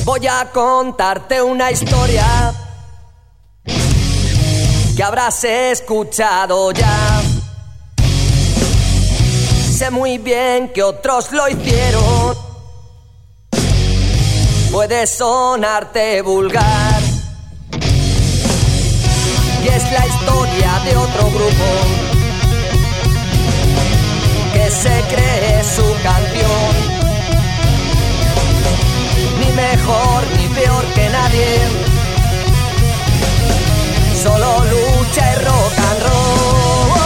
Voy a contarte una historia que habrás escuchado ya. Sé muy bien que otros lo hicieron. Puede sonarte vulgar y es la historia de otro grupo que se cree su canción. Ni mejor ni peor que nadie, solo lucha y rock and roll.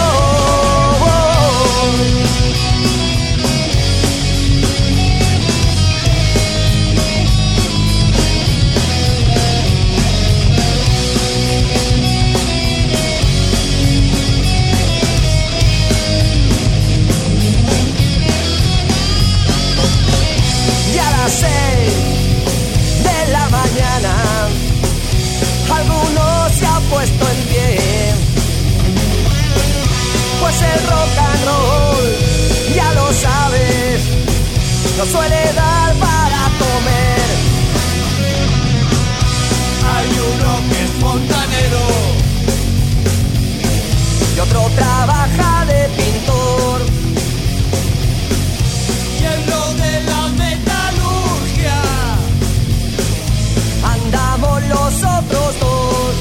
Y a las 6 de la mañana alguno se ha puesto en pie, pues el rock and roll, ya lo sabes, no suele dar para comer. Hay uno que es fontanero Y otro trabaja de pintor. y en lo de la metalurgia Andamos los otros dos.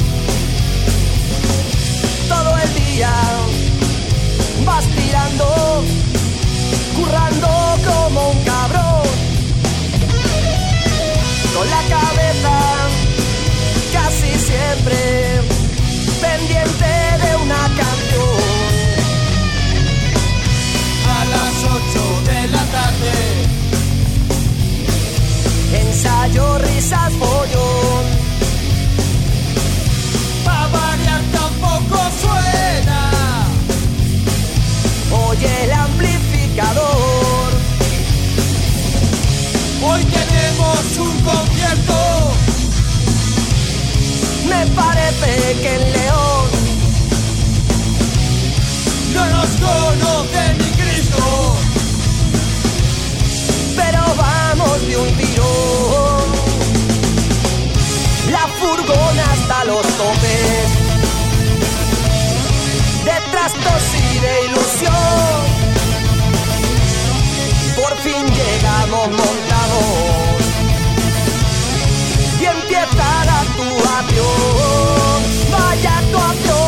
Todo el día vas tirando, currando como un cabrón, con la cabeza casi siempre pendiente de una canción. a las 8 de la tarde. Ensayo, risas, follón. Pa' variar tampoco suena. Oye el amplificador. Hoy tenemos un concierto. Me parece que en León No nos conoce ni Cristo. pero vamos de un tirón. La furgona hasta los topes, de trastos y de ilusión. Por fin llegamos montados y empieza la actuación. Vaya actuación.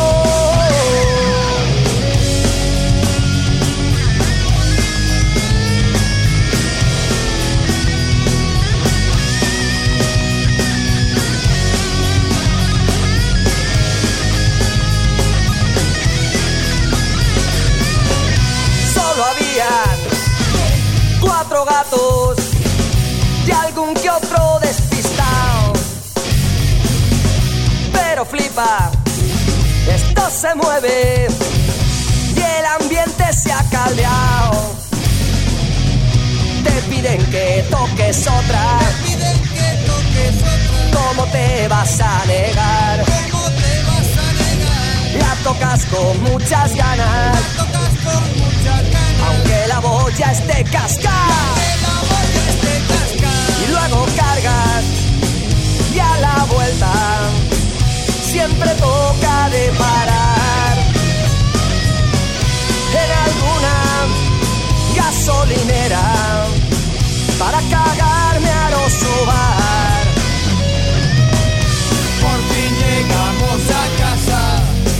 Solo habían 4 gatos y algún que otro despistado. Pero flipa, esto se mueve y el ambiente se ha caldeado. Te piden que toques otra. Piden que toques otra. ¿Cómo te vas a negar? ¿Cómo te vas a negar? La tocas con muchas ganas, Tocas con mucha ganas. aunque la voz ya esté cascada. Que la boya esté cascada. Y luego cargas y a la vuelta siempre toca de parar en alguna gasolinera para cagarme a los bar. Por fin llegamos a casa.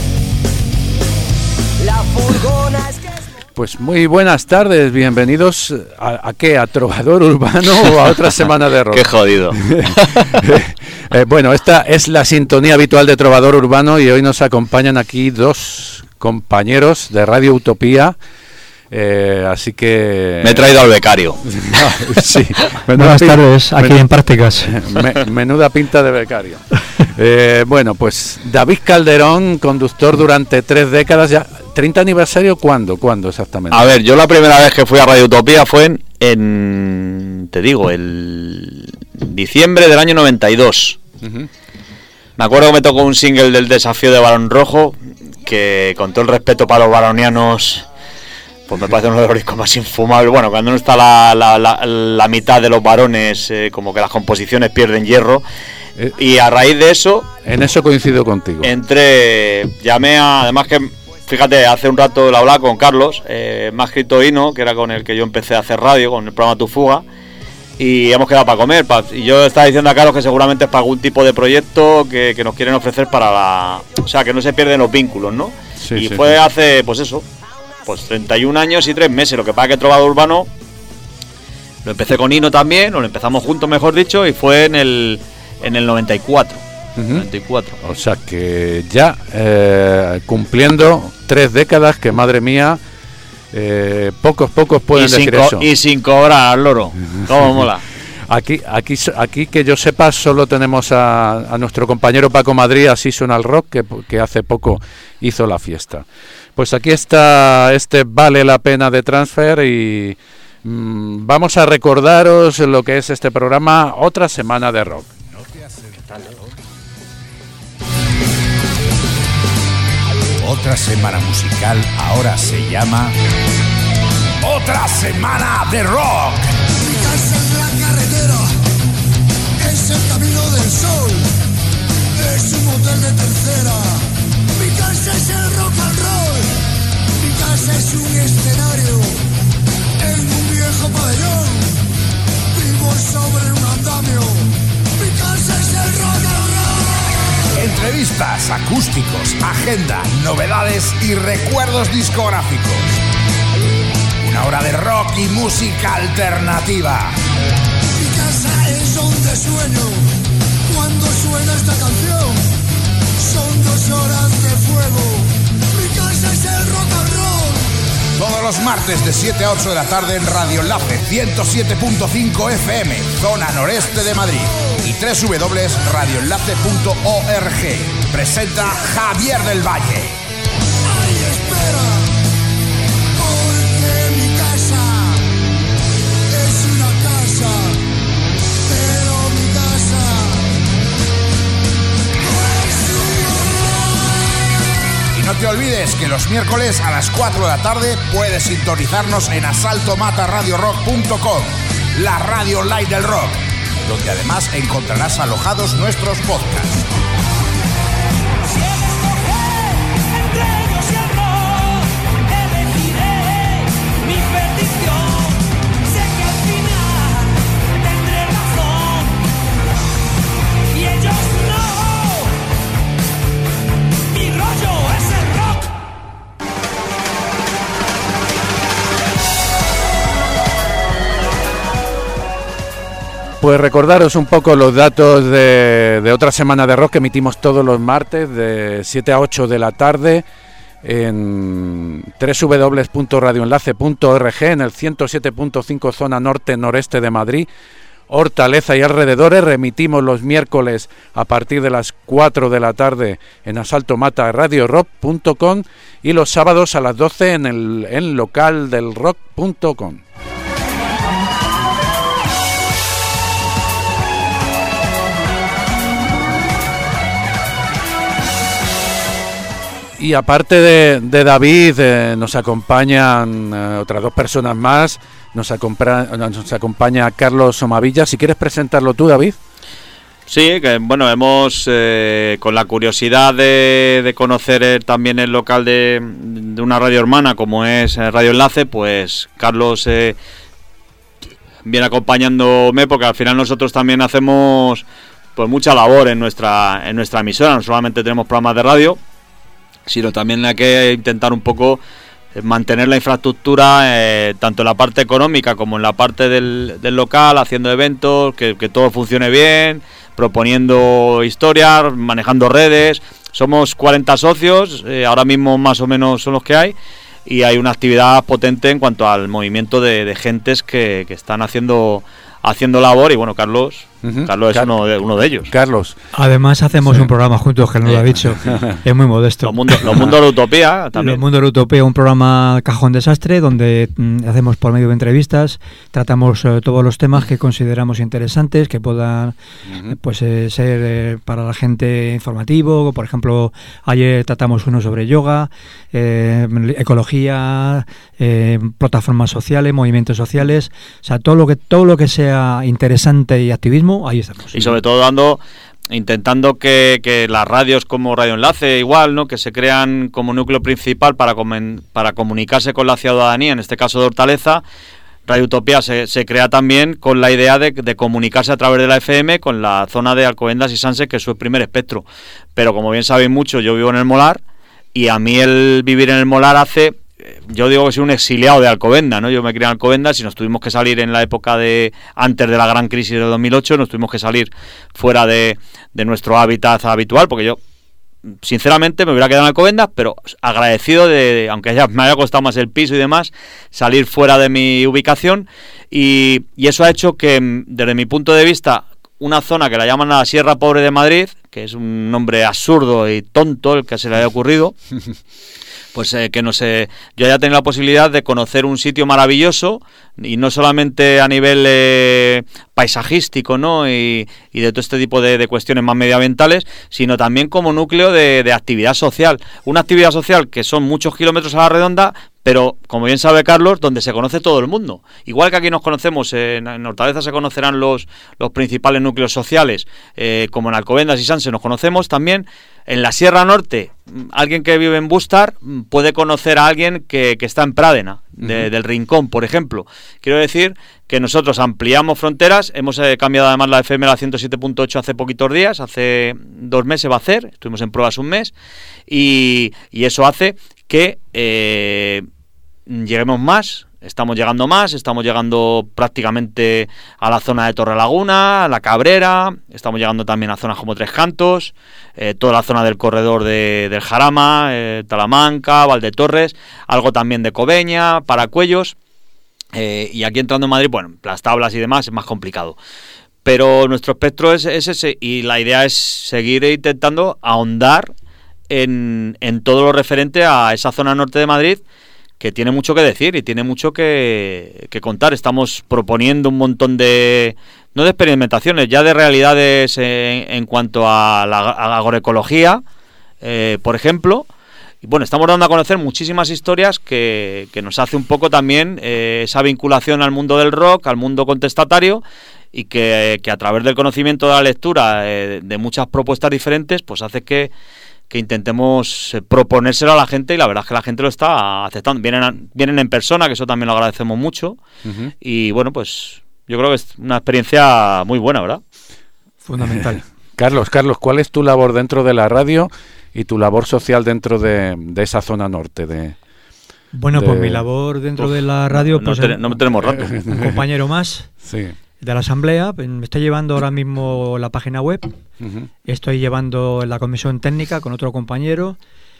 La furgona es que Pues muy buenas tardes, bienvenidos ¿a qué? ¿A Trovador Urbano o a otra semana de rock? Qué jodido. Bueno, esta es la sintonía habitual de Trovador Urbano y hoy nos acompañan aquí 2 compañeros de Radio Utopía, así que... Me he traído al becario. Sí, Buenas tardes, aquí en prácticas. Menuda pinta de becario. Bueno, pues David Calderón, conductor durante 3 décadas ya. ¿30 aniversario cuándo? ¿Cuándo exactamente? A ver, yo la primera vez que fui a Radio Utopía fue te digo, el diciembre del año 92. Uh-huh. Me acuerdo que me tocó un single del Desafío de Balón Rojo, que con todo el respeto para los balonianos pues me parece uno de los discos más infumables. Bueno, cuando no está la mitad de los varones, como que las composiciones pierden hierro. Y a raíz de eso... En eso coincido contigo. Llamé además que, fíjate, hace un rato lo hablaba con Carlos, me ha escrito Hino, que era con el que yo empecé a hacer radio, con el programa Tu Fuga, y hemos quedado para comer. Y yo estaba diciendo a Carlos que seguramente es para algún tipo de proyecto que nos quieren ofrecer para o sea, que no se pierden los vínculos, ¿no? Sí, y sí, fue sí. hace, pues eso, pues 31 años y 3 meses. Lo que pasa que Trovador Urbano lo empecé con Hino también, o lo empezamos juntos, mejor dicho, y fue en el 94. 94. O sea que ya cumpliendo 3 décadas, que madre mía, pocos pueden decir eso. Y sin cobrar, loro. ¿Cómo mola? Aquí que yo sepa, solo tenemos a nuestro compañero Paco Madrid, así suena el rock, que hace poco hizo la fiesta. Pues aquí está Vale la Pena de Transfer y vamos a recordaros lo que es este programa, otra semana de rock. Otra semana musical ahora se llama Otra Semana de Rock. Mi casa es la carretera, es el camino del sol, es un hotel de tercera. Mi casa es el rock and roll, mi casa es un escenario, en un viejo pabellón, vivo sobre un andamio. Mi casa es el rock and roll. Entrevistas, acústicos, agenda, novedades y recuerdos discográficos. Una hora de rock y música alternativa. Mi casa es donde sueño cuando suena esta canción. Son 2 horas de fuego. Mi casa es el rock and roll. Todos los martes de 7 a 8 de la tarde en Radio Enlace 107.5 FM, zona noreste de Madrid, y www.radioenlace.org. Presenta Javier del Valle. Ay, espera, porque mi casa es una casa, pero mi casa es un horror. Y no te olvides que los miércoles a las 4 de la tarde puedes sintonizarnos en asaltomataradiorock.com, la radio online del rock, donde además encontrarás alojados nuestros podcasts. Si he de escoger entre ellos y el rock, elegiré mi perdición. Sé que al final tendré razón y ellos no. Mi rollo es el rock. Pues recordaros un poco los datos de otra semana de rock que emitimos todos los martes de 7 a 8 de la tarde en www.radioenlace.org, en el 107.5 zona norte-noreste de Madrid, Hortaleza y alrededores. Remitimos los miércoles a partir de las 4 de la tarde en asaltomataradiorock.com y los sábados a las 12 en localdelrock.com. Y aparte de David, nos acompañan otras 2 personas más. Nos acompaña Carlos Somavilla. Si quieres presentarlo tú, David. Sí, que bueno, hemos con la curiosidad de conocer también el local de una radio hermana como es Radio Enlace, pues Carlos viene acompañándome, porque al final nosotros también hacemos pues mucha labor en nuestra emisora. No solamente tenemos programas de radio, sino también hay que intentar un poco mantener la infraestructura, tanto en la parte económica como en la parte del local, haciendo eventos, que todo funcione bien, proponiendo historias, manejando redes. Somos 40 socios, ahora mismo más o menos son los que hay, y hay una actividad potente en cuanto al movimiento de gentes que están haciendo labor. Y bueno, Carlos Carlos es uno de ellos. Carlos. Además hacemos un programa juntos, que no lo ha dicho. Es muy modesto. Los mundos de la utopía también. Los mundos de la utopía, un programa cajón desastre donde hacemos por medio de entrevistas, tratamos todos los temas que consideramos interesantes, que puedan ser para la gente informativo. Por ejemplo, ayer tratamos uno sobre yoga, ecología, plataformas sociales, movimientos sociales, o sea, todo lo que sea interesante y activismo, ahí estamos. Y sobre todo intentando que las radios como Radio Enlace, igual, ¿no?, que se crean como núcleo principal para comunicarse con la ciudadanía, en este caso de Hortaleza. Radio Utopía se crea también con la idea de comunicarse a través de la FM con la zona de Alcobendas y Sanse, que es su primer espectro. Pero como bien sabéis mucho, yo vivo en el Molar, y a mí el vivir en el Molar yo digo que soy un exiliado de Alcobendas, ¿no? Yo me crié en Alcobendas y nos tuvimos que salir en la época antes de la gran crisis de 2008, nos tuvimos que salir fuera de nuestro hábitat habitual, porque yo sinceramente me hubiera quedado en Alcobendas, pero agradecido aunque me haya costado más el piso y demás, salir fuera de mi ubicación, y eso ha hecho que, desde mi punto de vista, una zona que la llaman la Sierra Pobre de Madrid, que es un nombre absurdo y tonto el que se le haya ocurrido, pues yo ya tengo la posibilidad de conocer un sitio maravilloso, y no solamente a nivel paisajístico, ¿no?, y de todo este tipo de cuestiones más medioambientales, sino también como núcleo de actividad social. Una actividad social que son muchos kilómetros a la redonda, pero, como bien sabe Carlos, donde se conoce todo el mundo. Igual que aquí nos conocemos, en Hortaleza se conocerán los principales núcleos sociales, como en Alcobendas y Sanse nos conocemos también. En la Sierra Norte, alguien que vive en Bustar puede conocer a alguien que está en Prádena, del Rincón, por ejemplo. Quiero decir que nosotros ampliamos fronteras, hemos cambiado además la FM a la 107.8 hace poquitos días, hace 2 meses va a hacer, estuvimos en pruebas un mes, y eso hace que lleguemos más. Estamos llegando prácticamente a la zona de Torrelaguna, a La Cabrera, estamos llegando también a zonas como Tres Cantos, toda la zona del corredor del Jarama, Talamanca, Valdetorres, algo también de Cobeña, Paracuellos, y aquí entrando en Madrid, bueno, Las Tablas y demás es más complicado. Pero nuestro espectro es ese, y la idea es seguir intentando ahondar en todo lo referente a esa zona norte de Madrid, que tiene mucho que decir y tiene mucho que contar. Estamos proponiendo un montón no de experimentaciones, ya de realidades en cuanto a la agroecología, por ejemplo. Y bueno, estamos dando a conocer muchísimas historias que nos hace un poco también esa vinculación al mundo del rock, al mundo contestatario, y que a través del conocimiento de la lectura de muchas propuestas diferentes, pues hace que intentemos proponérselo a la gente, y la verdad es que la gente lo está aceptando. Vienen en persona, que eso también lo agradecemos mucho, y bueno, pues yo creo que es una experiencia muy buena, ¿verdad? Fundamental. Carlos, ¿cuál es tu labor dentro de la radio y tu labor social dentro de esa zona norte? Pues mi labor dentro de la radio, pues no tenemos rato. Un compañero más. Sí. De la asamblea, me estoy llevando ahora mismo la página web, estoy llevando la comisión técnica con otro compañero,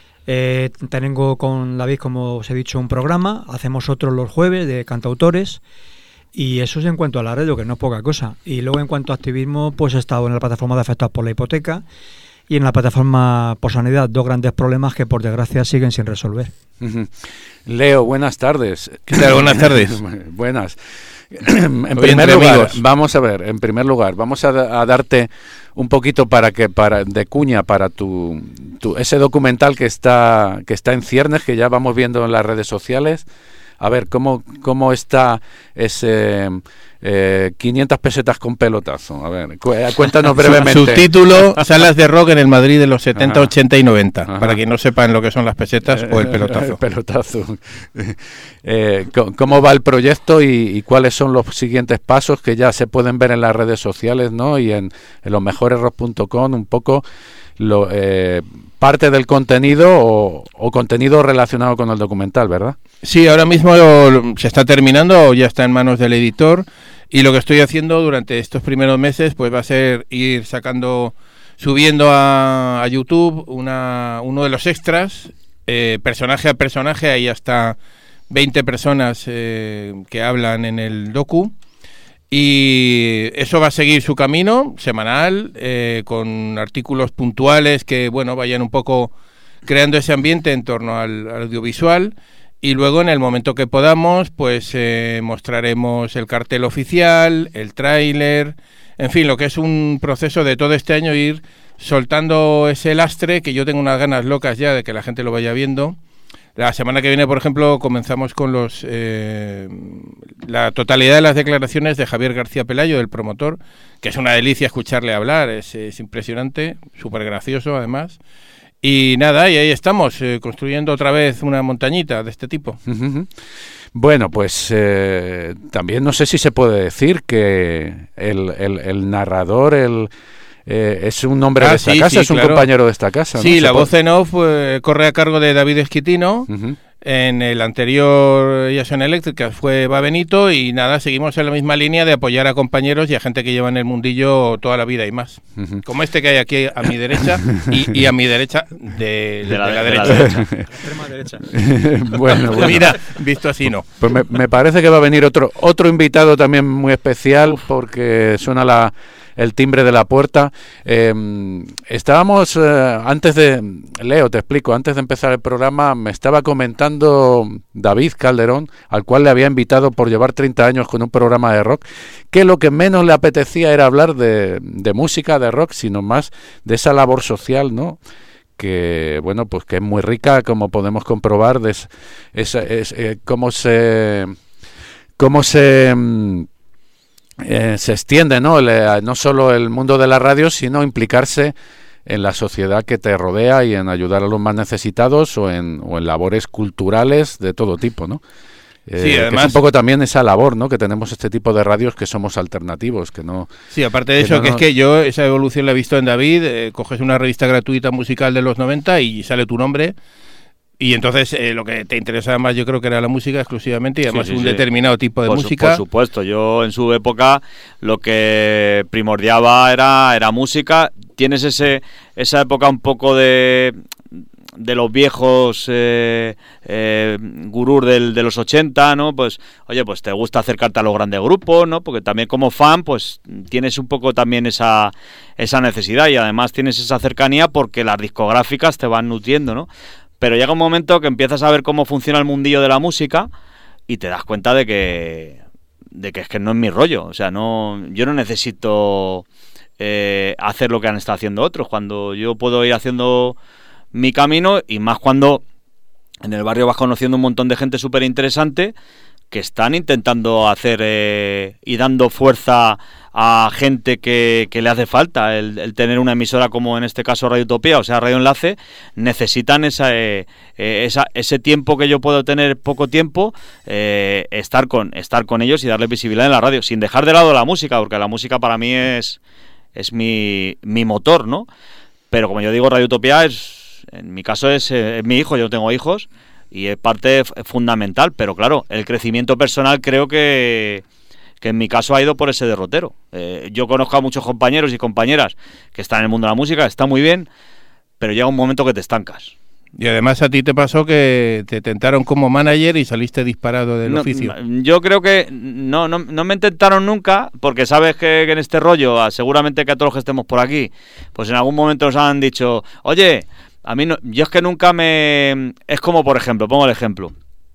tengo con David, como os he dicho, un programa, hacemos otro los jueves de cantautores, y eso es en cuanto a la radio, que no es poca cosa. Y luego en cuanto a activismo, pues he estado en la plataforma de afectados por la hipoteca y en la plataforma por sanidad, 2 grandes problemas que por desgracia siguen sin resolver. Leo, buenas tardes. ¿Qué tal? Buenas tardes. Buenas. En primer lugar, vamos a darte un poquito de cuña para ese documental que está en ciernes, que ya vamos viendo en las redes sociales. A ver, ¿cómo está ese 500 pesetas con pelotazo? A ver, cuéntanos brevemente. Subtítulo: Salas de rock en el Madrid de los 70, 80 y 90. Para quien no sepan lo que son las pesetas o el pelotazo. El pelotazo. ¿Cómo va el proyecto y cuáles son los siguientes pasos que ya se pueden ver en las redes sociales, ¿no? Y en losmejoresrock.com un poco parte del contenido o contenido relacionado con el documental, ¿verdad? Sí, ahora mismo se está terminando, ya está en manos del editor, y lo que estoy haciendo durante estos primeros meses pues va a ser ir subiendo a YouTube uno de los extras, personaje a personaje. Hay hasta 20 personas que hablan en el docu, Y eso va a seguir su camino semanal, con artículos puntuales que, bueno, vayan un poco creando ese ambiente en torno al audiovisual. Y luego, en el momento que podamos, pues mostraremos el cartel oficial, el tráiler, en fin, lo que es un proceso de todo este año, ir soltando ese lastre, que yo tengo unas ganas locas ya de que la gente lo vaya viendo. La semana que viene, por ejemplo, comenzamos con la totalidad de las declaraciones de Javier García Pelayo, del promotor, que es una delicia escucharle hablar, es impresionante, súper gracioso además. Y nada, y ahí estamos, construyendo otra vez una montañita de este tipo. Bueno, pues también no sé si se puede decir que el narrador, es un hombre de esta casa, es un compañero de esta casa. Sí, la voz en off corre a cargo de David Esquitino. En el anterior Jason Eléctrica va Benito, y nada, seguimos en la misma línea de apoyar a compañeros y a gente que lleva en el mundillo toda la vida y más. Como este que hay aquí a mi derecha y a mi derecha de la derecha. Extrema derecha. Bueno, mira, visto así no. Pues me parece que va a venir otro invitado también muy especial, porque suena el timbre de la puerta. Estábamos, Leo, te explico, antes de empezar el programa, me estaba comentando David Calderón, al cual le había invitado por llevar 30 años con un programa de rock, que lo que menos le apetecía era hablar de música, de rock, sino más de esa labor social, ¿no? Que, bueno, pues que es muy rica, como podemos comprobar, cómo se extiende, ¿no? No solo el mundo de la radio, sino implicarse en la sociedad que te rodea y en ayudar a los más necesitados o en labores culturales de todo tipo, ¿no? Sí, además, que es un poco también esa labor, ¿no? Que tenemos este tipo de radios que somos alternativos, que no... Sí, aparte de eso, que es que yo esa evolución la he visto en David. Coges una revista gratuita musical de los 90 y sale tu nombre. Y entonces lo que te interesa más, yo creo que era la música exclusivamente, y además determinado tipo de música. Por supuesto, yo en su época lo que primordiaba era música. Tienes esa época un poco de los viejos gurús de los 80, ¿no? Pues, oye, pues te gusta acercarte a los grandes grupos, ¿no? Porque también como fan, pues tienes un poco también esa necesidad, y además tienes esa cercanía porque las discográficas te van nutriendo, ¿no? Pero llega un momento que empiezas a ver cómo funciona el mundillo de la música y te das cuenta de que es que no es mi rollo. O sea, yo no necesito hacer lo que han estado haciendo otros, cuando yo puedo ir haciendo mi camino, y más cuando en el barrio vas conociendo un montón de gente súper interesante que están intentando hacer y dando fuerza a gente que le hace falta el tener una emisora como en este caso Radio Utopía, o sea, Radio Enlace. Necesitan ese tiempo que yo puedo tener, poco tiempo, estar con ellos y darles visibilidad en la radio, sin dejar de lado la música, porque la música para mí es mi motor, ¿no? Pero como yo digo, Radio Utopía en mi caso es mi hijo. Yo no tengo hijos y es parte fundamental, pero claro, el crecimiento personal creo que en mi caso ha ido por ese derrotero. Yo conozco a muchos compañeros y compañeras que están en el mundo de la música, está muy bien, pero llega un momento que te estancas. Y además a ti te pasó que te tentaron como manager y saliste disparado del oficio. Yo creo que no me intentaron nunca, porque sabes que en este rollo, seguramente que a todos los que estemos por aquí, pues en algún momento nos han dicho, oye, a mí no, yo es que nunca es como, por ejemplo, pongo el ejemplo.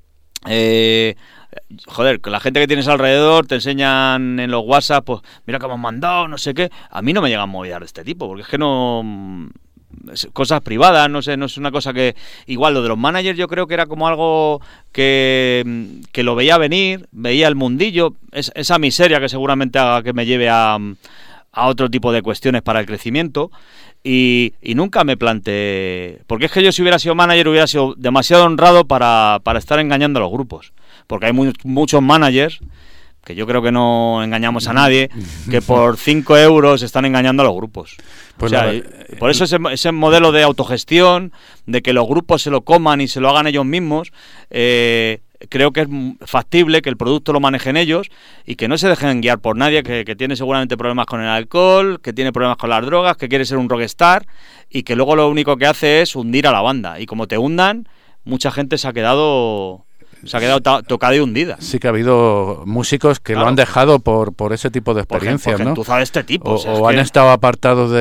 Joder, que la gente que tienes alrededor te enseñan en los WhatsApp, pues mira que hemos mandado, no sé qué. A mí no me llegan movidas de este tipo, porque es que no... cosas privadas, no sé, no es una cosa que... Igual lo de los managers yo creo que era como algo que lo veía venir, veía el mundillo, esa miseria que seguramente haga que me lleve a otro tipo de cuestiones para el crecimiento. Y nunca me planteé, porque es que yo, si hubiera sido manager, hubiera sido demasiado honrado para estar engañando a los grupos, porque hay muchos managers que yo creo que no engañamos a nadie, que por 5 euros están engañando a los grupos. Pues, o sea, por eso ese modelo de autogestión, de que los grupos se lo coman y se lo hagan ellos mismos, creo que es factible que el producto lo manejen ellos y que no se dejen guiar por nadie que tiene seguramente problemas con el alcohol, que tiene problemas con las drogas, que quiere ser un rockstar y que luego lo único que hace es hundir a la banda. Y como te hundan, mucha gente se ha quedado Se ha quedado tocada y hundida. Sí que ha habido músicos que lo han dejado por ese tipo de experiencias, porque ¿no? tú sabes este tipo. O han estado apartados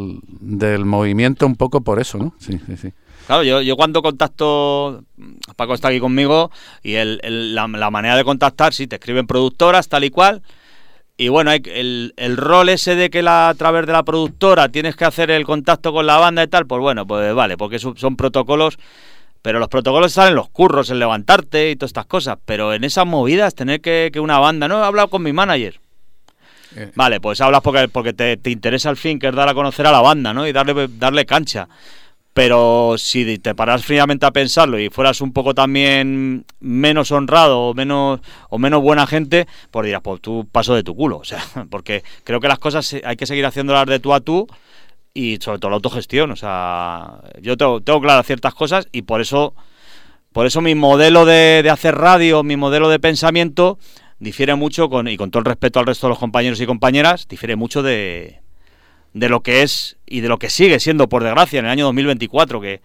del movimiento un poco por eso, ¿no? Sí. Claro, yo cuando contacto, Paco está aquí conmigo, y la manera de contactar, sí, te escriben productoras, tal y cual, y bueno, hay el rol ese de que a través de la productora tienes que hacer el contacto con la banda y tal, pues bueno, pues vale, porque son protocolos, pero los protocolos están en los curros, en levantarte y todas estas cosas, pero en esas movidas tener que una banda, no, he hablado con mi manager. Vale, pues hablas porque te interesa el fin, que es dar a conocer a la banda, ¿no? Y darle cancha. Pero si te paras fríamente a pensarlo y fueras un poco también menos honrado o menos buena gente, pues dirás, pues tú paso de tu culo. O sea, porque creo que las cosas hay que seguir haciéndolas de tú a tú y sobre todo la autogestión. O sea, yo tengo claras ciertas cosas y por eso mi modelo de hacer radio, mi modelo de pensamiento difiere mucho, y con todo el respeto al resto de los compañeros y compañeras, difiere mucho de lo que es y de lo que sigue siendo, por desgracia, en el año 2024, que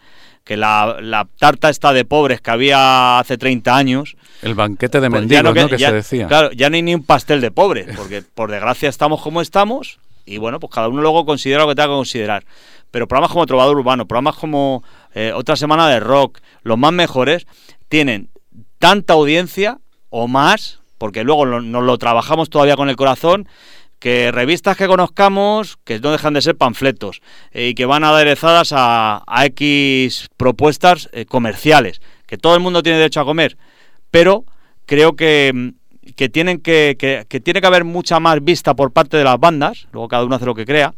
la tarta esta de pobres que había hace 30 años... El banquete de mendigos, ¿no? Que se decía. Claro, ya no hay ni un pastel de pobres, porque por desgracia estamos como estamos, y bueno, pues cada uno luego considera lo que tenga que considerar. Pero programas como Trovador Urbano, programas como Otra Semana de Rock, los más mejores, tienen tanta audiencia o más, porque luego nos lo trabajamos todavía con el corazón, que revistas que conozcamos, que no dejan de ser panfletos, y que van aderezadas a X propuestas comerciales, que todo el mundo tiene derecho a comer, pero creo que tiene que haber mucha más vista por parte de las bandas, luego cada uno hace lo que crea,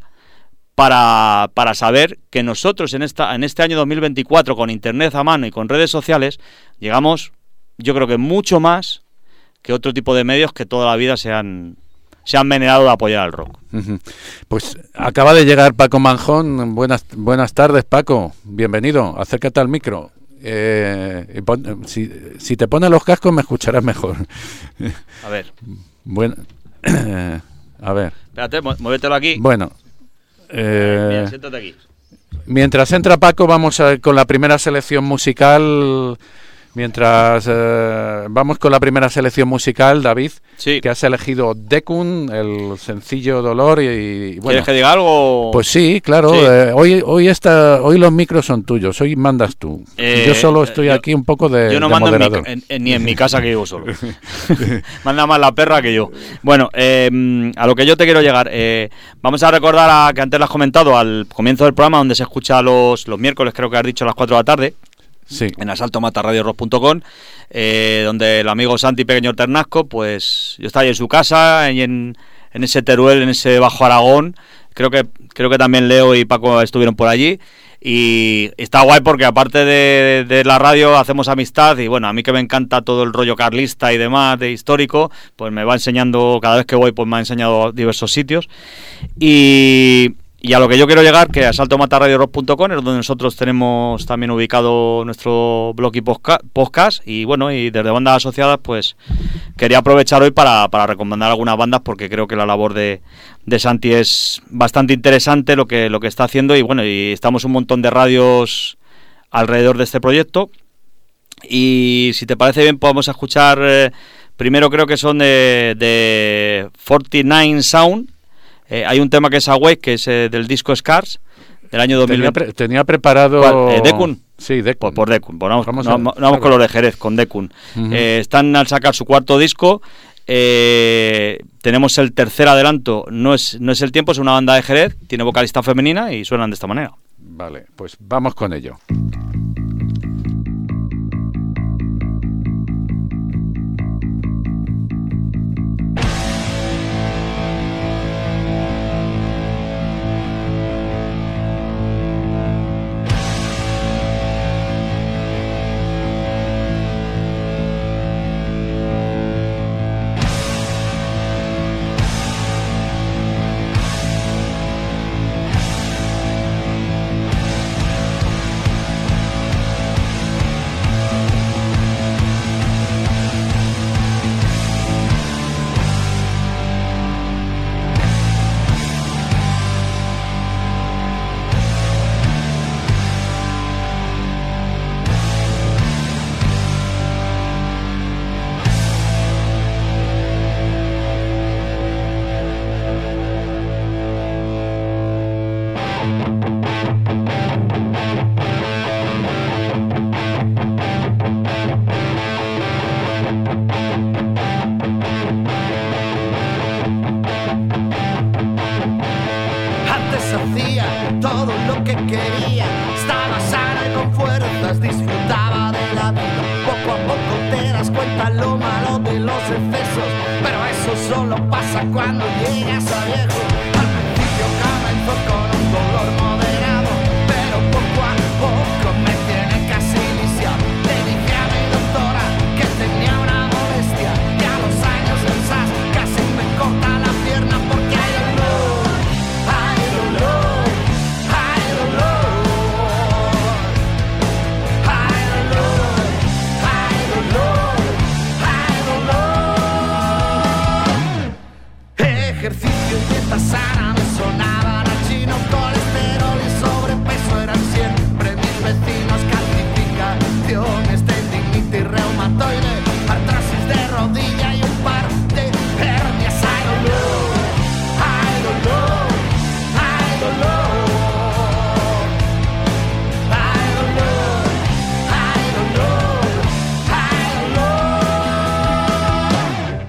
para saber que nosotros en este año 2024, con internet a mano y con redes sociales, llegamos, yo creo que mucho más que otro tipo de medios que toda la vida se han venerado de apoyar al rock. Pues acaba de llegar Paco Manjón. Buenas tardes, Paco. Bienvenido. Acércate al micro. Si te pones los cascos me escucharás mejor. A ver. Bueno, a ver. Espérate, muévetelo aquí. Bueno. Mira, siéntate aquí. Mientras entra Paco, vamos con la primera selección musical. Vamos con la primera selección musical, David, sí, que has elegido Dekun, el sencillo Dolor y bueno. ¿Quieres que diga algo? Pues sí, claro. Sí. Hoy los micros son tuyos, hoy mandas tú. Yo solo estoy aquí un poco de yo no mando moderador. Ni en mi casa, que vivo solo. Manda más la perra que yo. Bueno, a lo que yo te quiero llegar, vamos a recordar que antes lo has comentado al comienzo del programa, donde se escucha los miércoles, creo que has dicho a las 4 de la tarde. Sí. En asaltomatarradiorock.com, donde el amigo Santi Pequeño Ternasco, pues yo estaba ahí en su casa, en ese Teruel, en ese Bajo Aragón. Creo que también Leo y Paco estuvieron por allí. Y está guay porque aparte de la radio hacemos amistad, y bueno, a mí que me encanta todo el rollo carlista y demás, de histórico, pues me va enseñando, cada vez que voy, pues me ha enseñado diversos sitios. Y a lo que yo quiero llegar, que asaltomatarradiorock.com es donde nosotros tenemos también ubicado nuestro blog y podcast, y bueno, y desde bandas asociadas, pues quería aprovechar hoy para recomendar algunas bandas, porque creo que la labor de Santi es bastante interesante lo que está haciendo, y bueno, y estamos un montón de radios alrededor de este proyecto. Y si te parece bien, podemos escuchar, primero creo que son de 49 Sound. Hay un tema que es Awake, que es del disco Scars, del año 2020. Tenía preparado... ¿Dekun? Sí, Dekun. Pues por Dekun. Vamos con los de Jerez, con Dekun. Uh-huh. Están al sacar su cuarto disco. Tenemos el tercer adelanto, no es el tiempo, es una banda de Jerez, tiene vocalista femenina y suenan de esta manera. Vale, pues vamos con ello. hacía todo lo que quería. Estaba sana y con fuerzas, disfrutaba de la vida. Poco a poco te das cuenta lo malo de los excesos, pero eso solo pasa cuando llegas a viejo. Al principio comenzó con un dolor moderado, pero poco a poco me tiene casi lisiado. Le dije a mi doctora que tenía una molestia y a los años del SAS casi me corta la pierna porque hay dolor, hay dolor, hay dolor, hay dolor, hay dolor, hay dolor. Ejercicio y dieta sana me sonaban a chino, colesterol y sobrepeso eran siempre mis vecinos. Calcificaciones, tendinitis reumatoide, artrosis de rodilla y un par de hernias. Hay dolor, hay dolor, hay dolor, hay dolor, hay dolor, hay dolor.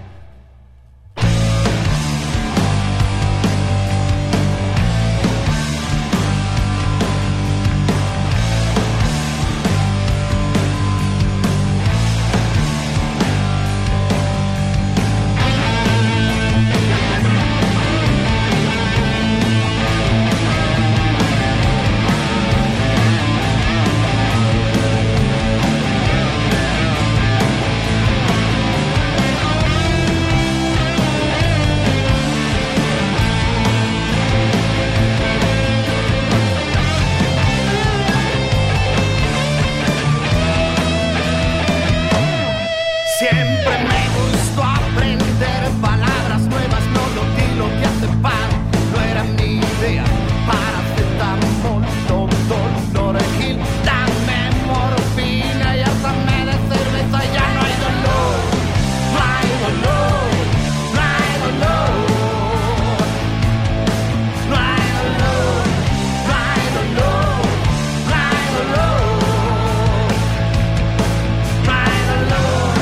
Siempre me gustó aprender palabras nuevas, no lo dilo que hace pan, no era mi idea. Paracetamol, Dorexil, dame morfina y házame de cerveza, ya no hay dolor, no hay dolor, no hay dolor, no hay dolor, no hay dolor, no hay dolor, no hay dolor.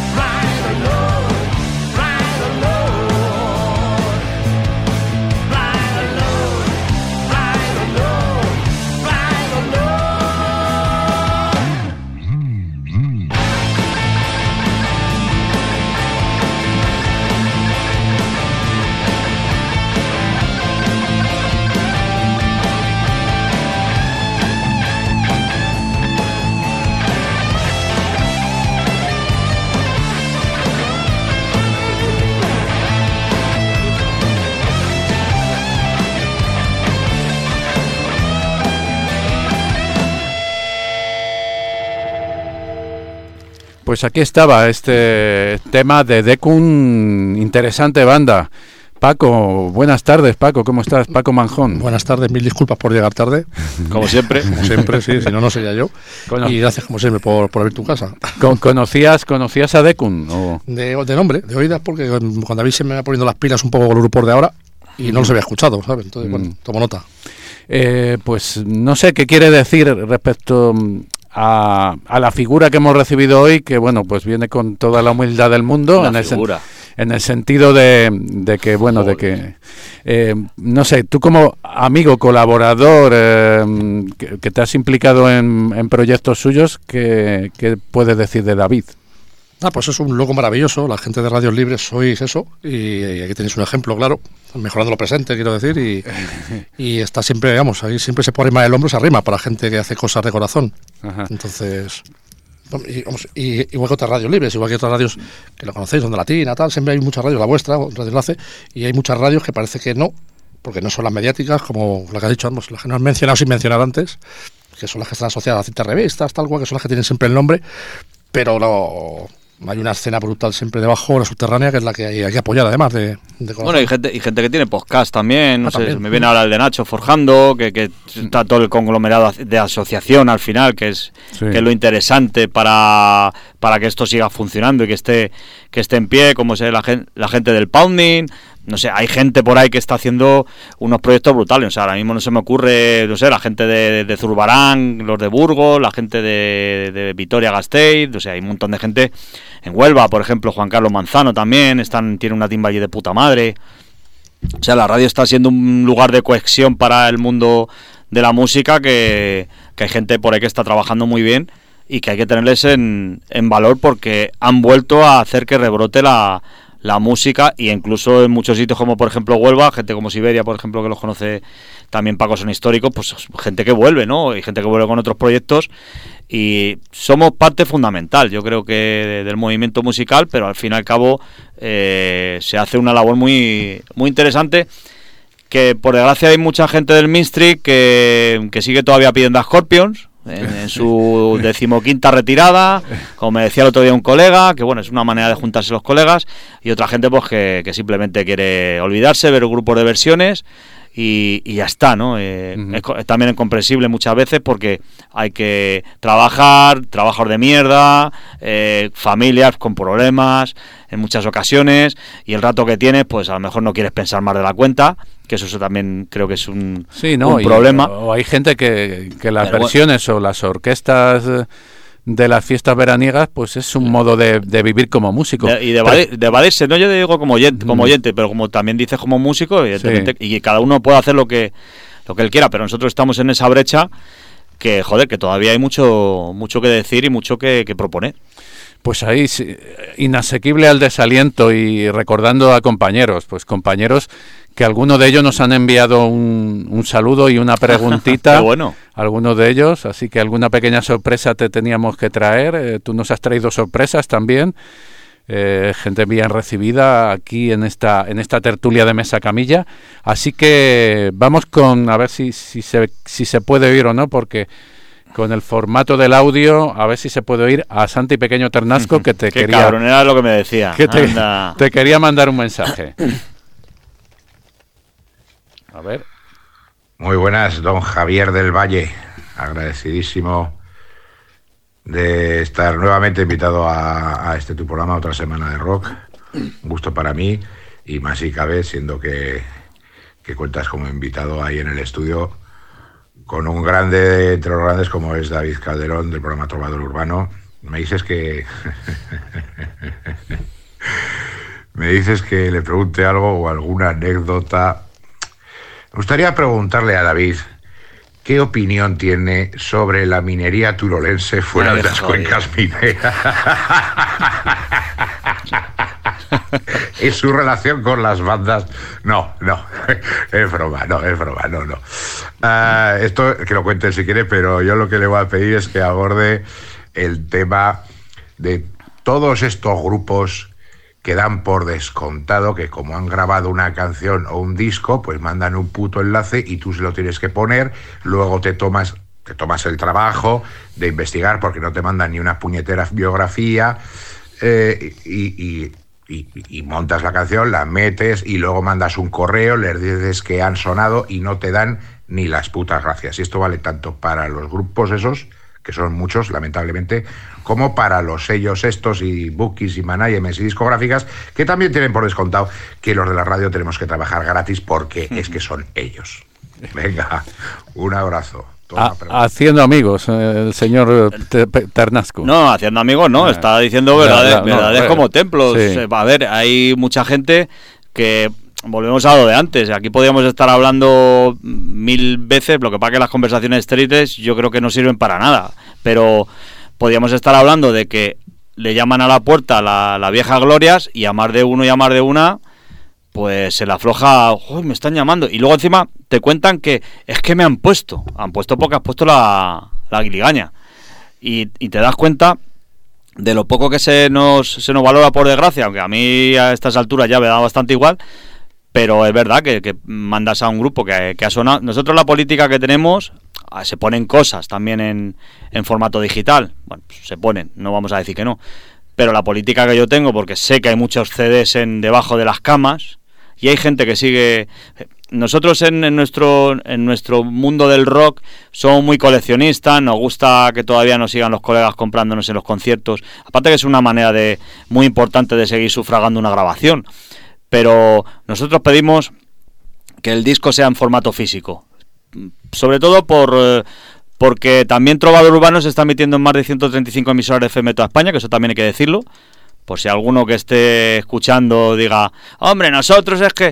Pues aquí estaba este tema de Dekun, interesante banda. Paco, buenas tardes, Paco, ¿cómo estás? Paco Manjón. Buenas tardes, mil disculpas por llegar tarde. Como siempre. Como siempre, sí, si no, no sería yo. Y gracias, como siempre, por abrir tu casa. ¿Conocías a Dekun? ¿O? De nombre, de oídas, porque cuando a mí se me va poniendo las pilas un poco con los grupos de ahora y no los había escuchado, ¿sabes? Entonces, bueno, tomo nota. Pues no sé qué quiere decir respecto a la figura que hemos recibido hoy, que bueno, pues viene con toda la humildad del mundo en el sentido de que bueno, de que no sé, tú como amigo, colaborador, que te has implicado en proyectos suyos, ¿qué puedes decir de David? Pues es un loco maravilloso, la gente de Radios Libres sois eso, y aquí tenéis un ejemplo, claro, mejorando lo presente, quiero decir, y está siempre, digamos, ahí siempre se pone arrimar el hombro, se arrima para gente que hace cosas de corazón. Ajá. Entonces, y igual que otras Radios Libres, igual que otras radios que lo conocéis, Onda Latina, tal, siempre hay muchas radios, la vuestra, Radio Enlace, y hay muchas radios que parece que no, porque no son las mediáticas, como la que ha dicho ambos, las que no has mencionado sin mencionar antes, que son las que están asociadas a ciertas revistas, tal cual, que son las que tienen siempre el nombre, pero no... Hay una escena brutal siempre debajo, la subterránea, que es la que hay que apoyar, además de bueno, y gente que tiene podcast también, no sé, también. Me viene ahora el de Nacho Forjando, que está todo el conglomerado de asociación al final, que es lo interesante para que esto siga funcionando y que esté en pie, como sé la gente del Pounding. No sé, hay gente por ahí que está haciendo unos proyectos brutales. O sea, ahora mismo no se me ocurre, no sé, la gente de Zurbarán, los de Burgos, la gente de Vitoria-Gasteiz. O sea, hay un montón de gente en Huelva, por ejemplo, Juan Carlos Manzano también, tiene una timba allí de puta madre. O sea, la radio está siendo un lugar de cohesión para el mundo de la música, que hay gente por ahí que está trabajando muy bien y que hay que tenerles en valor, porque han vuelto a hacer que rebrote la música, y incluso en muchos sitios como por ejemplo Huelva, gente como Siberia, por ejemplo, que los conoce también Paco Son Histórico, pues gente que vuelve, ¿no? Y gente que vuelve con otros proyectos, y somos parte fundamental, yo creo que del movimiento musical, pero al fin y al cabo se hace una labor muy, muy interesante, que por desgracia hay mucha gente del mainstream que sigue todavía pidiendo a Scorpions en su 15ª retirada, como me decía el otro día un colega, que bueno, es una manera de juntarse los colegas, y otra gente pues que simplemente quiere olvidarse, ver grupos de versiones y ya está, ¿no? Es también incomprensible muchas veces, porque hay que trabajos de mierda, familias con problemas en muchas ocasiones, y el rato que tienes, pues a lo mejor no quieres pensar más de la cuenta, que eso también creo que es un problema. O hay gente que las versiones o las orquestas de las fiestas veraniegas, pues es un modo de vivir como músico. De evadirse, no yo digo como oyente, pero como también dices como músico, evidentemente, y cada uno puede hacer lo que él quiera, pero nosotros estamos en esa brecha que, joder, que todavía hay mucho que decir y mucho que proponer. Pues ahí, inasequible al desaliento, y recordando a compañeros que algunos de ellos nos han enviado un saludo y una preguntita. Qué bueno. Algunos de ellos, así que alguna pequeña sorpresa te teníamos que traer. Tú nos has traído sorpresas también. Gente bien recibida aquí en esta tertulia de Mesa Camilla. Así que vamos a ver si se puede oír o no, porque con el formato del audio, a ver si se puede oír a Santi Pequeño Ternasco, que te quería... cabrón, era lo que me decía. Que te quería mandar un mensaje. A ver. Muy buenas, don Javier del Valle. Agradecidísimo de estar nuevamente invitado a este tu programa, otra semana de rock. Un gusto para mí, y más si cabe, siendo que cuentas como invitado ahí en el estudio con un grande entre los grandes como es David Calderón, del programa Trovador Urbano. Me dices que le pregunte algo o alguna anécdota. Me gustaría preguntarle a David qué opinión tiene sobre la minería turolense fuera de las cuencas mineras. ¿Y su relación con las bandas? No, es broma. Esto que lo cuente si quiere, pero yo lo que le voy a pedir es que aborde el tema de todos estos grupos que dan por descontado que como han grabado una canción o un disco, pues mandan un puto enlace y tú se lo tienes que poner, luego te tomas el trabajo de investigar porque no te mandan ni una puñetera biografía, y montas la canción, la metes y luego mandas un correo, les dices que han sonado y no te dan ni las putas gracias. Y esto vale tanto para los grupos esos, que son muchos, lamentablemente, como para los sellos estos y bookies y managements y discográficas, que también tienen por descontado que los de la radio tenemos que trabajar gratis porque es que son ellos. Venga, un abrazo. Haciendo amigos, el señor Ternasco. No, haciendo amigos no, está diciendo verdades como templos. Sí. A ver, hay mucha gente que... Volvemos a lo de antes, aquí podríamos estar hablando 1000 veces, lo que pasa que las conversaciones estériles yo creo que no sirven para nada, pero podríamos estar hablando de que le llaman a la puerta la vieja Glorias, y a más de uno y a más de una pues se le afloja, uy, me están llamando, y luego encima te cuentan que es que me han puesto porque has puesto la guiligaña, y te das cuenta de lo poco que se nos valora, por desgracia, aunque a mí a estas alturas ya me da bastante igual. Pero es verdad que mandas a un grupo que ha sonado. Nosotros la política que tenemos, se ponen cosas también en formato digital. Bueno, pues se ponen, no vamos a decir que no. Pero la política que yo tengo, porque sé que hay muchos CDs debajo de las camas, y hay gente que sigue... Nosotros en nuestro mundo del rock somos muy coleccionistas, nos gusta que todavía nos sigan los colegas comprándonos en los conciertos. Aparte que es una manera muy importante de seguir sufragando una grabación. Pero nosotros pedimos que el disco sea en formato físico, sobre todo porque también Trovador Urbano se está emitiendo en más de 135 emisoras de FM de toda España, que eso también hay que decirlo, por si alguno que esté escuchando diga, hombre, nosotros es que...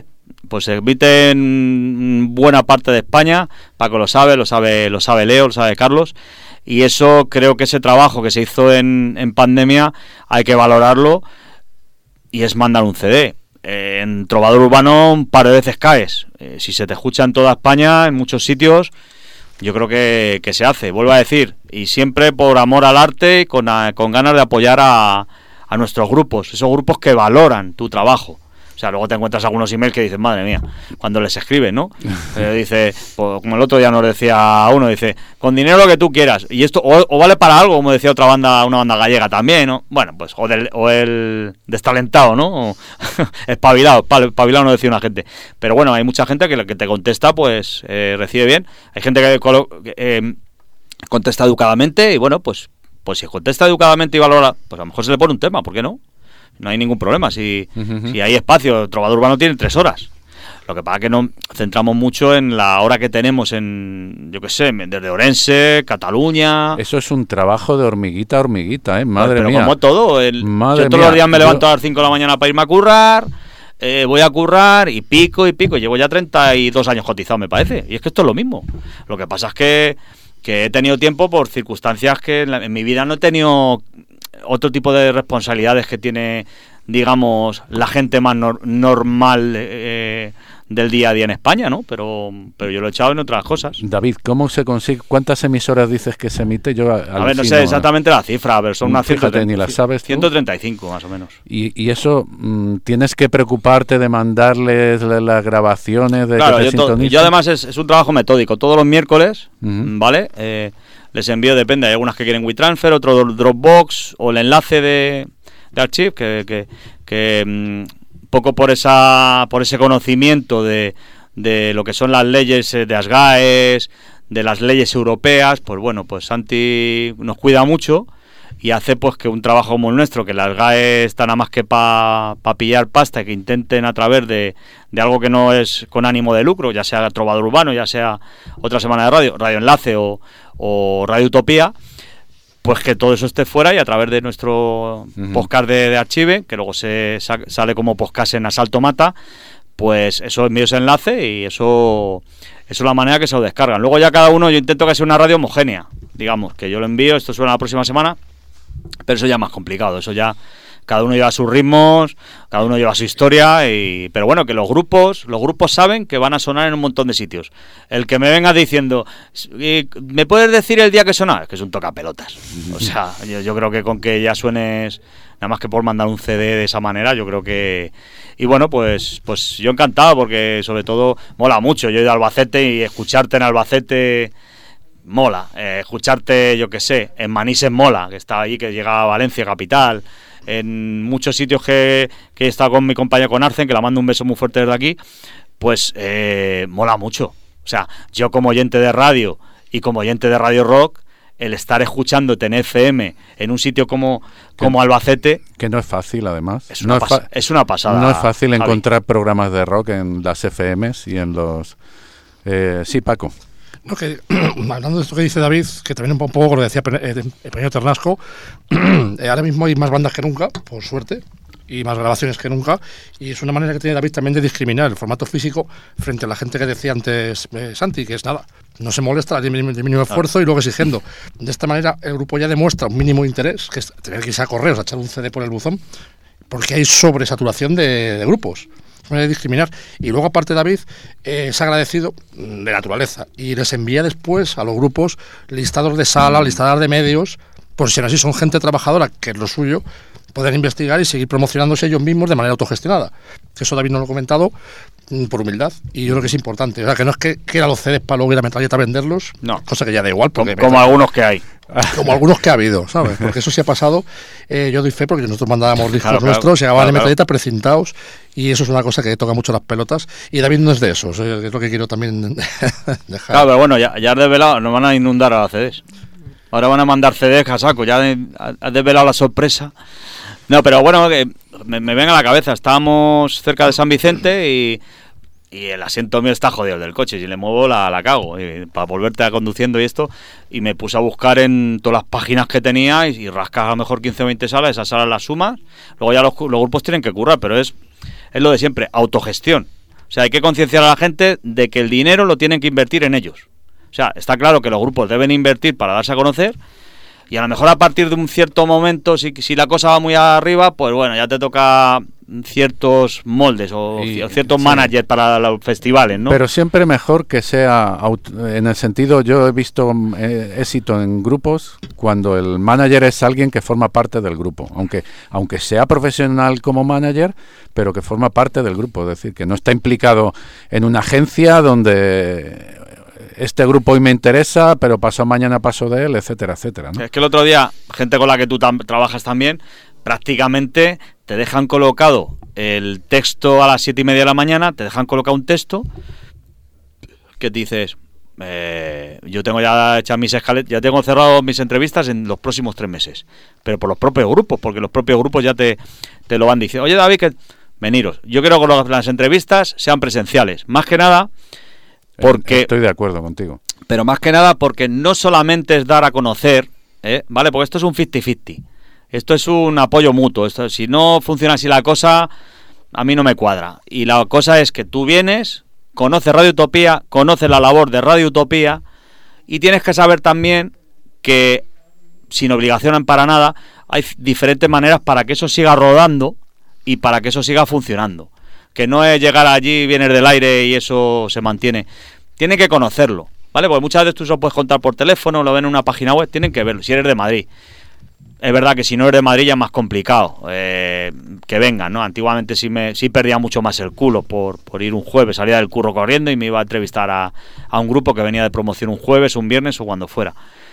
pues se emite en buena parte de España. Paco lo sabe Leo, lo sabe Carlos, y eso creo que ese trabajo que se hizo en pandemia hay que valorarlo, y es mandar un CD. En Trovador Urbano un par de veces caes. Si se te escucha en toda España, en muchos sitios, yo creo que se hace, vuelvo a decir, y siempre por amor al arte y con ganas de apoyar a nuestros grupos, esos grupos que valoran tu trabajo. O sea, luego te encuentras algunos emails que dicen, madre mía, cuando les escriben, ¿no? Dice, pues, como el otro día nos decía uno, dice, con dinero lo que tú quieras. Y esto, o vale para algo, como decía otra banda, una banda gallega también, ¿no? Bueno, pues, o el destalentado, ¿no? Espabilado no decía una gente. Pero bueno, hay mucha gente que te contesta, pues, recibe bien. Hay gente que contesta educadamente, y bueno, pues si contesta educadamente y valora, pues a lo mejor se le pone un tema, ¿por qué no? No hay ningún problema, si hay espacio. Trovador Urbano tiene 3 horas. Lo que pasa es que nos centramos mucho en la hora que tenemos en, yo qué sé, desde Orense, Cataluña. Eso es un trabajo de hormiguita, madre mía. Pero como todo, yo todos los días me levanto a las 5 de la mañana para irme a currar, voy a currar y pico, llevo ya 32 años cotizado, me parece, y es que esto es lo mismo. Lo que pasa es que he tenido tiempo por circunstancias que en mi vida no he tenido otro tipo de responsabilidades que tiene, digamos, la gente más normal del día a día en España, ¿no? Pero yo lo he echado en otras cosas. David, ¿cómo se consigue? ¿Cuántas emisoras dices que se emite? Yo a ver, no sé exactamente la cifra, pero son unas 135 más o menos. Y eso, ¿tienes que preocuparte de mandarles las grabaciones de claro, que te sintonicen? Yo además es un trabajo metódico. Todos los miércoles, ¿vale? Les envío, depende, hay algunas que quieren WeTransfer, otro Dropbox, o el enlace de Archive, que poco por ese conocimiento de lo que son las leyes de ASGAES, de las leyes europeas, pues bueno, pues Santi nos cuida mucho y hace pues que un trabajo como el nuestro, que las ASGAES están nada más que para pillar pasta, y que intenten a través de algo que no es con ánimo de lucro, ya sea Trovador Urbano, ya sea otra semana de Radio Enlace o Radio Utopía, pues que todo eso esté fuera, y a través de nuestro podcast de Archive, que luego sale como podcast en Asalto Mata, pues eso envío ese enlace, y eso es la manera que se lo descargan. Luego ya cada uno, yo intento que sea una radio homogénea, digamos, que yo lo envío, esto suena la próxima semana, pero eso ya es más complicado, eso ya cada uno lleva sus ritmos, cada uno lleva su historia, pero bueno, que los grupos saben que van a sonar en un montón de sitios. El que me venga diciendo, ¿me puedes decir el día que suena? Es que es un tocapelotas. O sea, yo creo que con que ya suenes, nada más que por mandar un CD de esa manera, yo creo que... Y bueno, pues yo encantado, porque sobre todo mola mucho. Yo he ido a Albacete, y escucharte en Albacete mola. Escucharte, yo qué sé, en Manises mola, que está ahí, que llega a Valencia capital. En muchos sitios que he estado con mi compañero, con Arcen, que la mando un beso muy fuerte desde aquí, pues mola mucho. O sea, yo como oyente de radio y como oyente de Radio Rock, el estar escuchándote en FM en un sitio como Albacete... Que no es fácil, además. Es una pasada. No es fácil Javi. Encontrar programas de rock en las FMs y en los... sí, Paco. No, que, hablando de esto que dice David, que también un poco lo decía el pequeño Ternasco, ahora mismo hay más bandas que nunca, por suerte, y más grabaciones que nunca, y es una manera que tiene David también de discriminar el formato físico frente a la gente que decía antes Santi, que es nada, no se molesta, el mínimo esfuerzo y luego exigiendo. De esta manera el grupo ya demuestra un mínimo interés, que es tener que irse a correos, a echar un CD por el buzón, porque hay sobresaturación de grupos. De discriminar. Y luego, aparte, David es agradecido de naturaleza y les envía después a los grupos listados de sala, listados de medios, por si así son gente trabajadora, que es lo suyo, poder investigar y seguir promocionándose ellos mismos de manera autogestionada. Eso David nos lo ha comentado por humildad, y yo creo que es importante. O sea, que no es que quiera los CDs para luego ir a Metralleta a venderlos, no, cosa que ya da igual. Como algunos que hay. Como algunos que ha habido, ¿sabes? Porque eso sí ha pasado. Yo doy fe, porque nosotros mandábamos discos nuestros, llegaban de Metralleta precintados, y eso es una cosa que toca mucho las pelotas. Y David no es de esos, es lo que quiero también dejar. Claro, pero bueno, ya has desvelado, nos van a inundar a las CDs. Ahora van a mandar CDs a saco, ya has desvelado la sorpresa. No, pero bueno, que me venga a la cabeza, estábamos cerca de San Vicente y el asiento mío está jodido del coche, si le muevo la cago, para volverte a conduciendo y esto, y me puse a buscar en todas las páginas que tenía y rascas a lo mejor 15 o 20 salas, esas salas las sumas, luego ya los grupos tienen que currar, pero es lo de siempre, autogestión. O sea, hay que concienciar a la gente de que el dinero lo tienen que invertir en ellos. O sea, está claro que los grupos deben invertir para darse a conocer, y a lo mejor a partir de un cierto momento, si la cosa va muy arriba, pues bueno, ya te toca ciertos moldes o ciertos managers para los festivales, ¿no? Pero siempre mejor que sea, en el sentido, yo he visto éxito en grupos cuando el manager es alguien que forma parte del grupo, aunque sea profesional como manager, pero que forma parte del grupo, es decir, que no está implicado en una agencia donde este grupo hoy me interesa, pero pasado mañana paso de él, etcétera, etcétera, ¿no? Es que el otro día, gente con la que tú trabajas también, prácticamente te dejan colocado el texto a las 7:30 de la mañana, te dejan colocado un texto que te dices, yo tengo ya hechas mis escaletas, ya tengo cerrado mis entrevistas en los próximos 3 meses, pero por los propios grupos, porque los propios grupos ya te lo van diciendo. Oye, David, veniros, yo quiero que las entrevistas sean presenciales, más que nada porque... Estoy de acuerdo contigo. Pero más que nada porque no solamente es dar a conocer, ¿vale? Porque esto es un 50-50. Esto es un apoyo mutuo. Esto, si no funciona así la cosa, a mí no me cuadra. Y la cosa es que tú vienes, conoces Radio Utopía, conoces la labor de Radio Utopía, y tienes que saber también que, sin obligación para nada, hay diferentes maneras para que eso siga rodando y para que eso siga funcionando. Que no es llegar allí, vienes del aire y eso se mantiene. Tienen que conocerlo, ¿vale? Porque muchas veces tú se lo puedes contar por teléfono, lo ven en una página web, tienen que verlo. Si eres de Madrid, es verdad que si no eres de Madrid ya es más complicado que vengan, ¿no? Antiguamente sí perdía mucho más el culo por ir un jueves, salía del curro corriendo y me iba a entrevistar a un grupo que venía de promoción un jueves, un viernes o cuando fuera.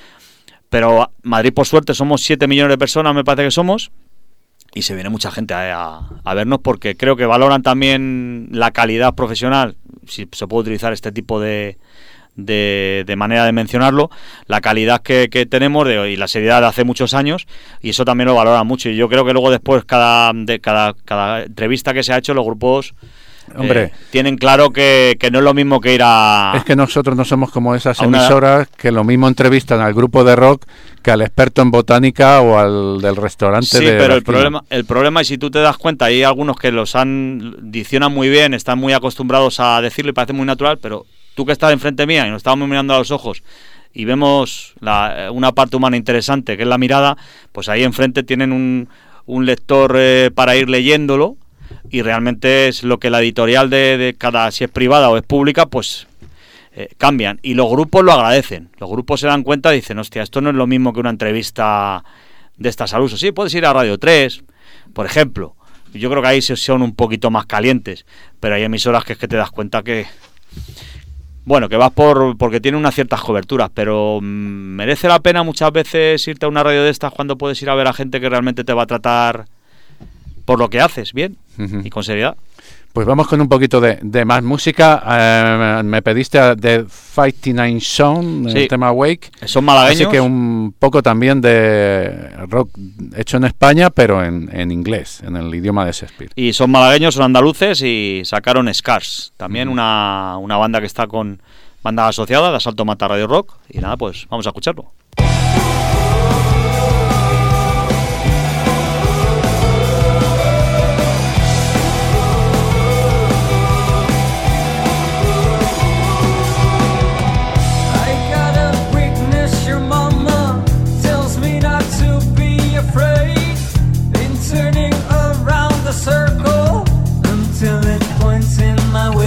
Pero Madrid, por suerte, somos 7 millones de personas, me parece que somos, y se viene mucha gente a vernos porque creo que valoran también la calidad profesional, si se puede utilizar este tipo de manera de mencionarlo, la calidad que tenemos y la seriedad de hace muchos años, y eso también lo valoran mucho. Y yo creo que luego después cada entrevista que se ha hecho, los grupos tienen claro que no es lo mismo que ir a... Es que nosotros no somos como esas emisoras que lo mismo entrevistan al grupo de rock que al experto en botánica o al del restaurante. Sí, pero el problema es, si tú te das cuenta, hay algunos que los diccionan muy bien, están muy acostumbrados a decirlo y parece muy natural, pero tú que estás enfrente mía y nos estábamos mirando a los ojos y vemos una parte humana interesante, que es la mirada, pues ahí enfrente tienen un lector para ir leyéndolo, y realmente es lo que la editorial de cada, si es privada o es pública, pues cambian, y los grupos lo agradecen. Los grupos se dan cuenta y dicen, hostia, esto no es lo mismo que una entrevista de estas al uso. Sí, puedes ir a Radio 3, por ejemplo. Yo creo que ahí son un poquito más calientes, pero hay emisoras que te das cuenta que... Bueno, que vas porque tiene unas ciertas coberturas, pero merece la pena muchas veces irte a una radio de estas cuando puedes ir a ver a gente que realmente te va a tratar por lo que haces, bien, y con seriedad. Pues vamos con un poquito de más música. Me pediste The 59 Sound, el tema Wake. Son malagueños. Así que un poco también de rock hecho en España, pero en inglés, en el idioma de Shakespeare. Y son malagueños, son andaluces y sacaron Scars, también una banda que está con banda asociada de Asalto Mata Radio Rock. Y nada, pues vamos a escucharlo.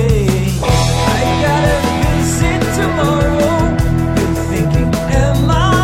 Tomorrow, you're thinking, am I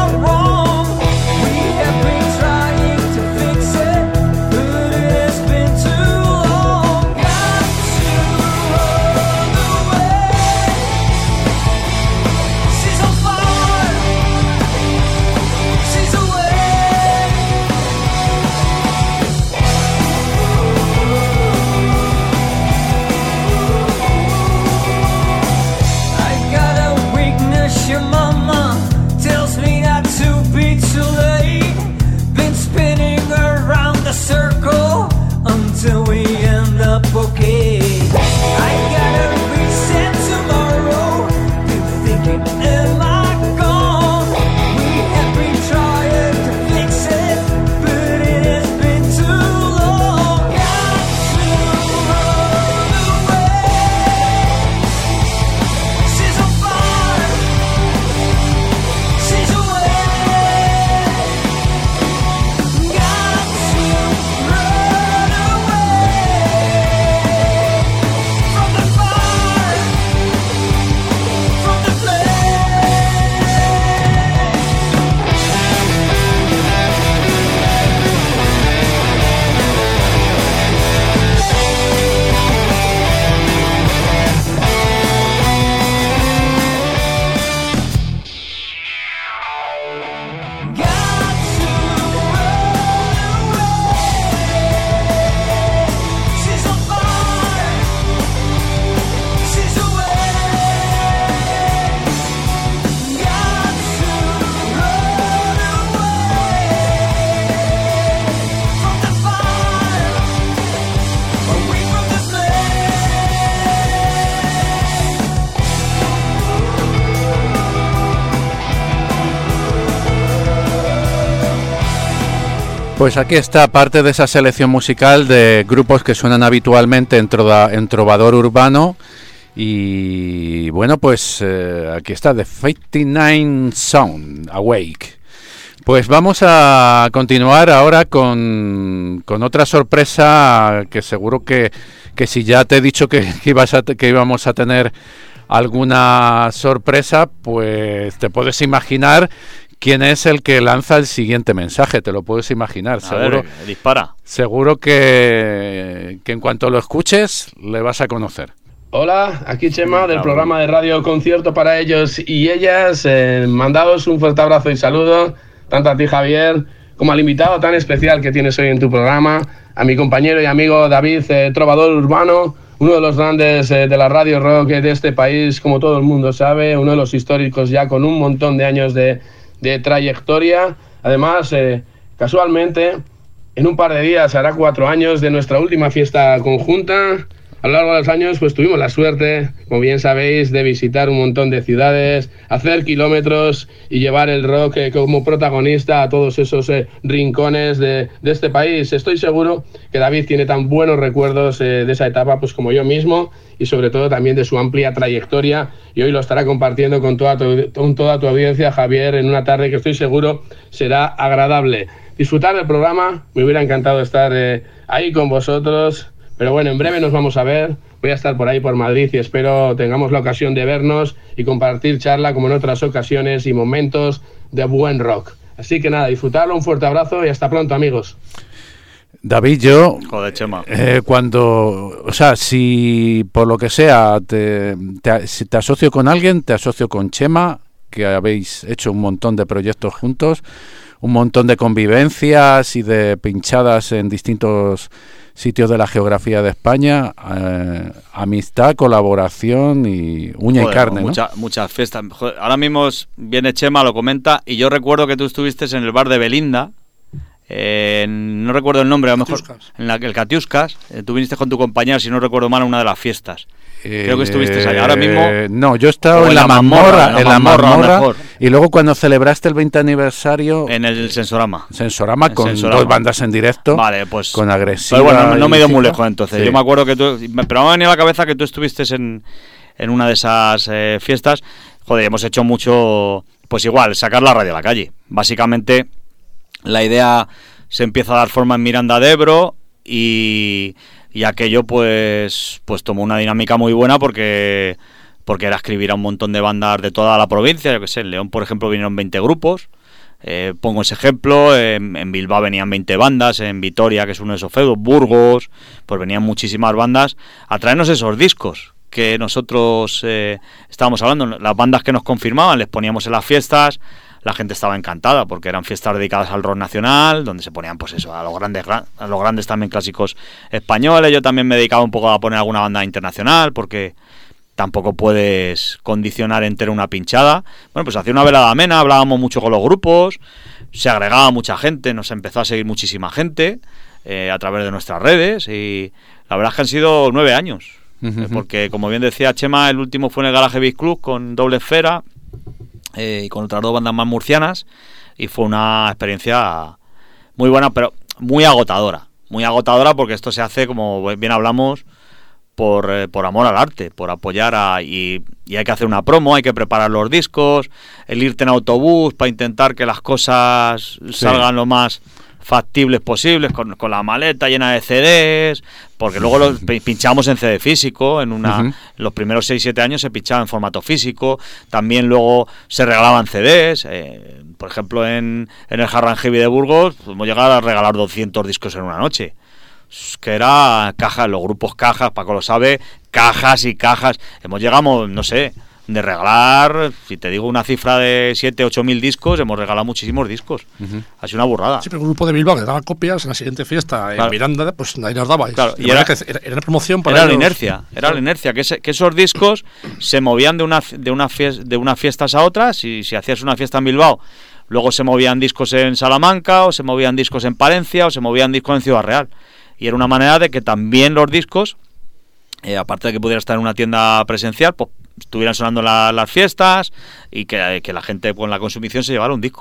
Pues aquí está parte de esa selección musical de grupos que suenan habitualmente en trovador urbano. Y bueno, pues aquí está The 59 Sound, Awake. Pues vamos a continuar ahora con otra sorpresa que seguro que si ya te he dicho que íbamos a tener alguna sorpresa, pues te puedes imaginar quién es el que lanza el siguiente mensaje, te lo puedes imaginar, seguro. Dispara. Seguro que en cuanto lo escuches le vas a conocer. Hola, aquí Chema del programa de radio Concierto para ellos y ellas. Mandaos un fuerte abrazo y saludo, tanto a ti Javier como al invitado tan especial que tienes hoy en tu programa, a mi compañero y amigo David, trovador urbano, uno de los grandes de la radio rock de este país, como todo el mundo sabe, uno de los históricos ya con un montón de años de trayectoria. Además, casualmente, en un par de días hará 4 años de nuestra última fiesta conjunta. A lo largo de los años, pues tuvimos la suerte, como bien sabéis, de visitar un montón de ciudades, hacer kilómetros y llevar el rock como protagonista a todos esos rincones de este país. Estoy seguro que David tiene tan buenos recuerdos de esa etapa pues como yo mismo, y sobre todo también de su amplia trayectoria, y hoy lo estará compartiendo con toda tu audiencia, Javier, en una tarde que estoy seguro será agradable. Disfrutar del programa, me hubiera encantado estar ahí con vosotros. Pero bueno, en breve nos vamos a ver, voy a estar por ahí por Madrid y espero tengamos la ocasión de vernos y compartir charla como en otras ocasiones y momentos de buen rock. Así que nada, disfrutarlo, un fuerte abrazo y hasta pronto, amigos. David, yo, joder, Chema, si por lo que sea si te asocio con alguien, te asocio con Chema, que habéis hecho un montón de proyectos juntos, un montón de convivencias y de pinchadas en distintos sitios de la geografía de España, amistad, colaboración y uña y carne, ¿no? Muchas fiestas. Joder, ahora mismo viene Chema, lo comenta, y yo recuerdo que tú estuviste en el bar de Belinda, no recuerdo el nombre, a lo mejor en el Catiuscas, tú viniste con tu compañera, si no recuerdo mal, a una de las fiestas. Creo que estuviste ahí. Ahora mismo no, yo he estado en la mazmorra, y luego cuando celebraste el 20 aniversario en el Sensorama con 2 bandas en directo, vale, pues con Agresiva. Pero bueno, no me he ido muy lejos entonces. Sí. Yo me acuerdo que tú, pero me ha venido a la cabeza que tú estuviste en una de esas fiestas. Joder, hemos hecho mucho, pues igual, sacar la radio a la calle. Básicamente la idea se empieza a dar forma en Miranda de Ebro y aquello pues tomó una dinámica muy buena porque era escribir a un montón de bandas de toda la provincia. Yo que sé, en León, por ejemplo, vinieron 20 grupos, pongo ese ejemplo, en Bilbao venían 20 bandas, en Vitoria, que es uno de esos feudos, Burgos, pues venían muchísimas bandas a traernos esos discos que nosotros estábamos hablando, las bandas que nos confirmaban, les poníamos en las fiestas. La gente estaba encantada porque eran fiestas dedicadas al rock nacional, donde se ponían pues eso, a los grandes también clásicos españoles. Yo también me dedicaba un poco a poner alguna banda internacional porque tampoco puedes condicionar entera una pinchada. Bueno, pues hacía una velada amena, hablábamos mucho con los grupos, se agregaba mucha gente, nos empezó a seguir muchísima gente a través de nuestras redes, y la verdad es que han sido 9 años, porque como bien decía Chema, el último fue en el Garaje Beat Club con Doble Esfera, y con otras 2 bandas más murcianas, y fue una experiencia muy buena, pero muy agotadora porque esto se hace, como bien hablamos, por amor al arte, por apoyar y hay que hacer una promo, hay que preparar los discos, el irte en autobús para intentar que las cosas salgan lo más factibles posibles, con la maleta llena de CDs, porque luego los pinchamos en CD físico, los primeros 6-7 años se pinchaba en formato físico, también luego se regalaban CDs, por ejemplo en el Hard and Heavy de Burgos hemos llegado a regalar 200 discos en una noche, que era cajas, los grupos cajas, Paco lo sabe, cajas y cajas, hemos llegado, no sé, de regalar, si te digo una cifra de 7-8 mil discos, hemos regalado muchísimos discos. Ha sido una burrada. Sí, pero un grupo de Bilbao que daba copias en la siguiente fiesta en Miranda, pues ahí nos daba. Claro, y era promoción para era la inercia, que esos discos se movían de unas fiestas a otras, y si hacías una fiesta en Bilbao, luego se movían discos en Salamanca, o se movían discos en Palencia, o se movían discos en Ciudad Real. Y era una manera de que también los discos, aparte de que pudiera estar en una tienda presencial, pues estuvieran sonando las fiestas y que la gente con la consumición se llevara un disco.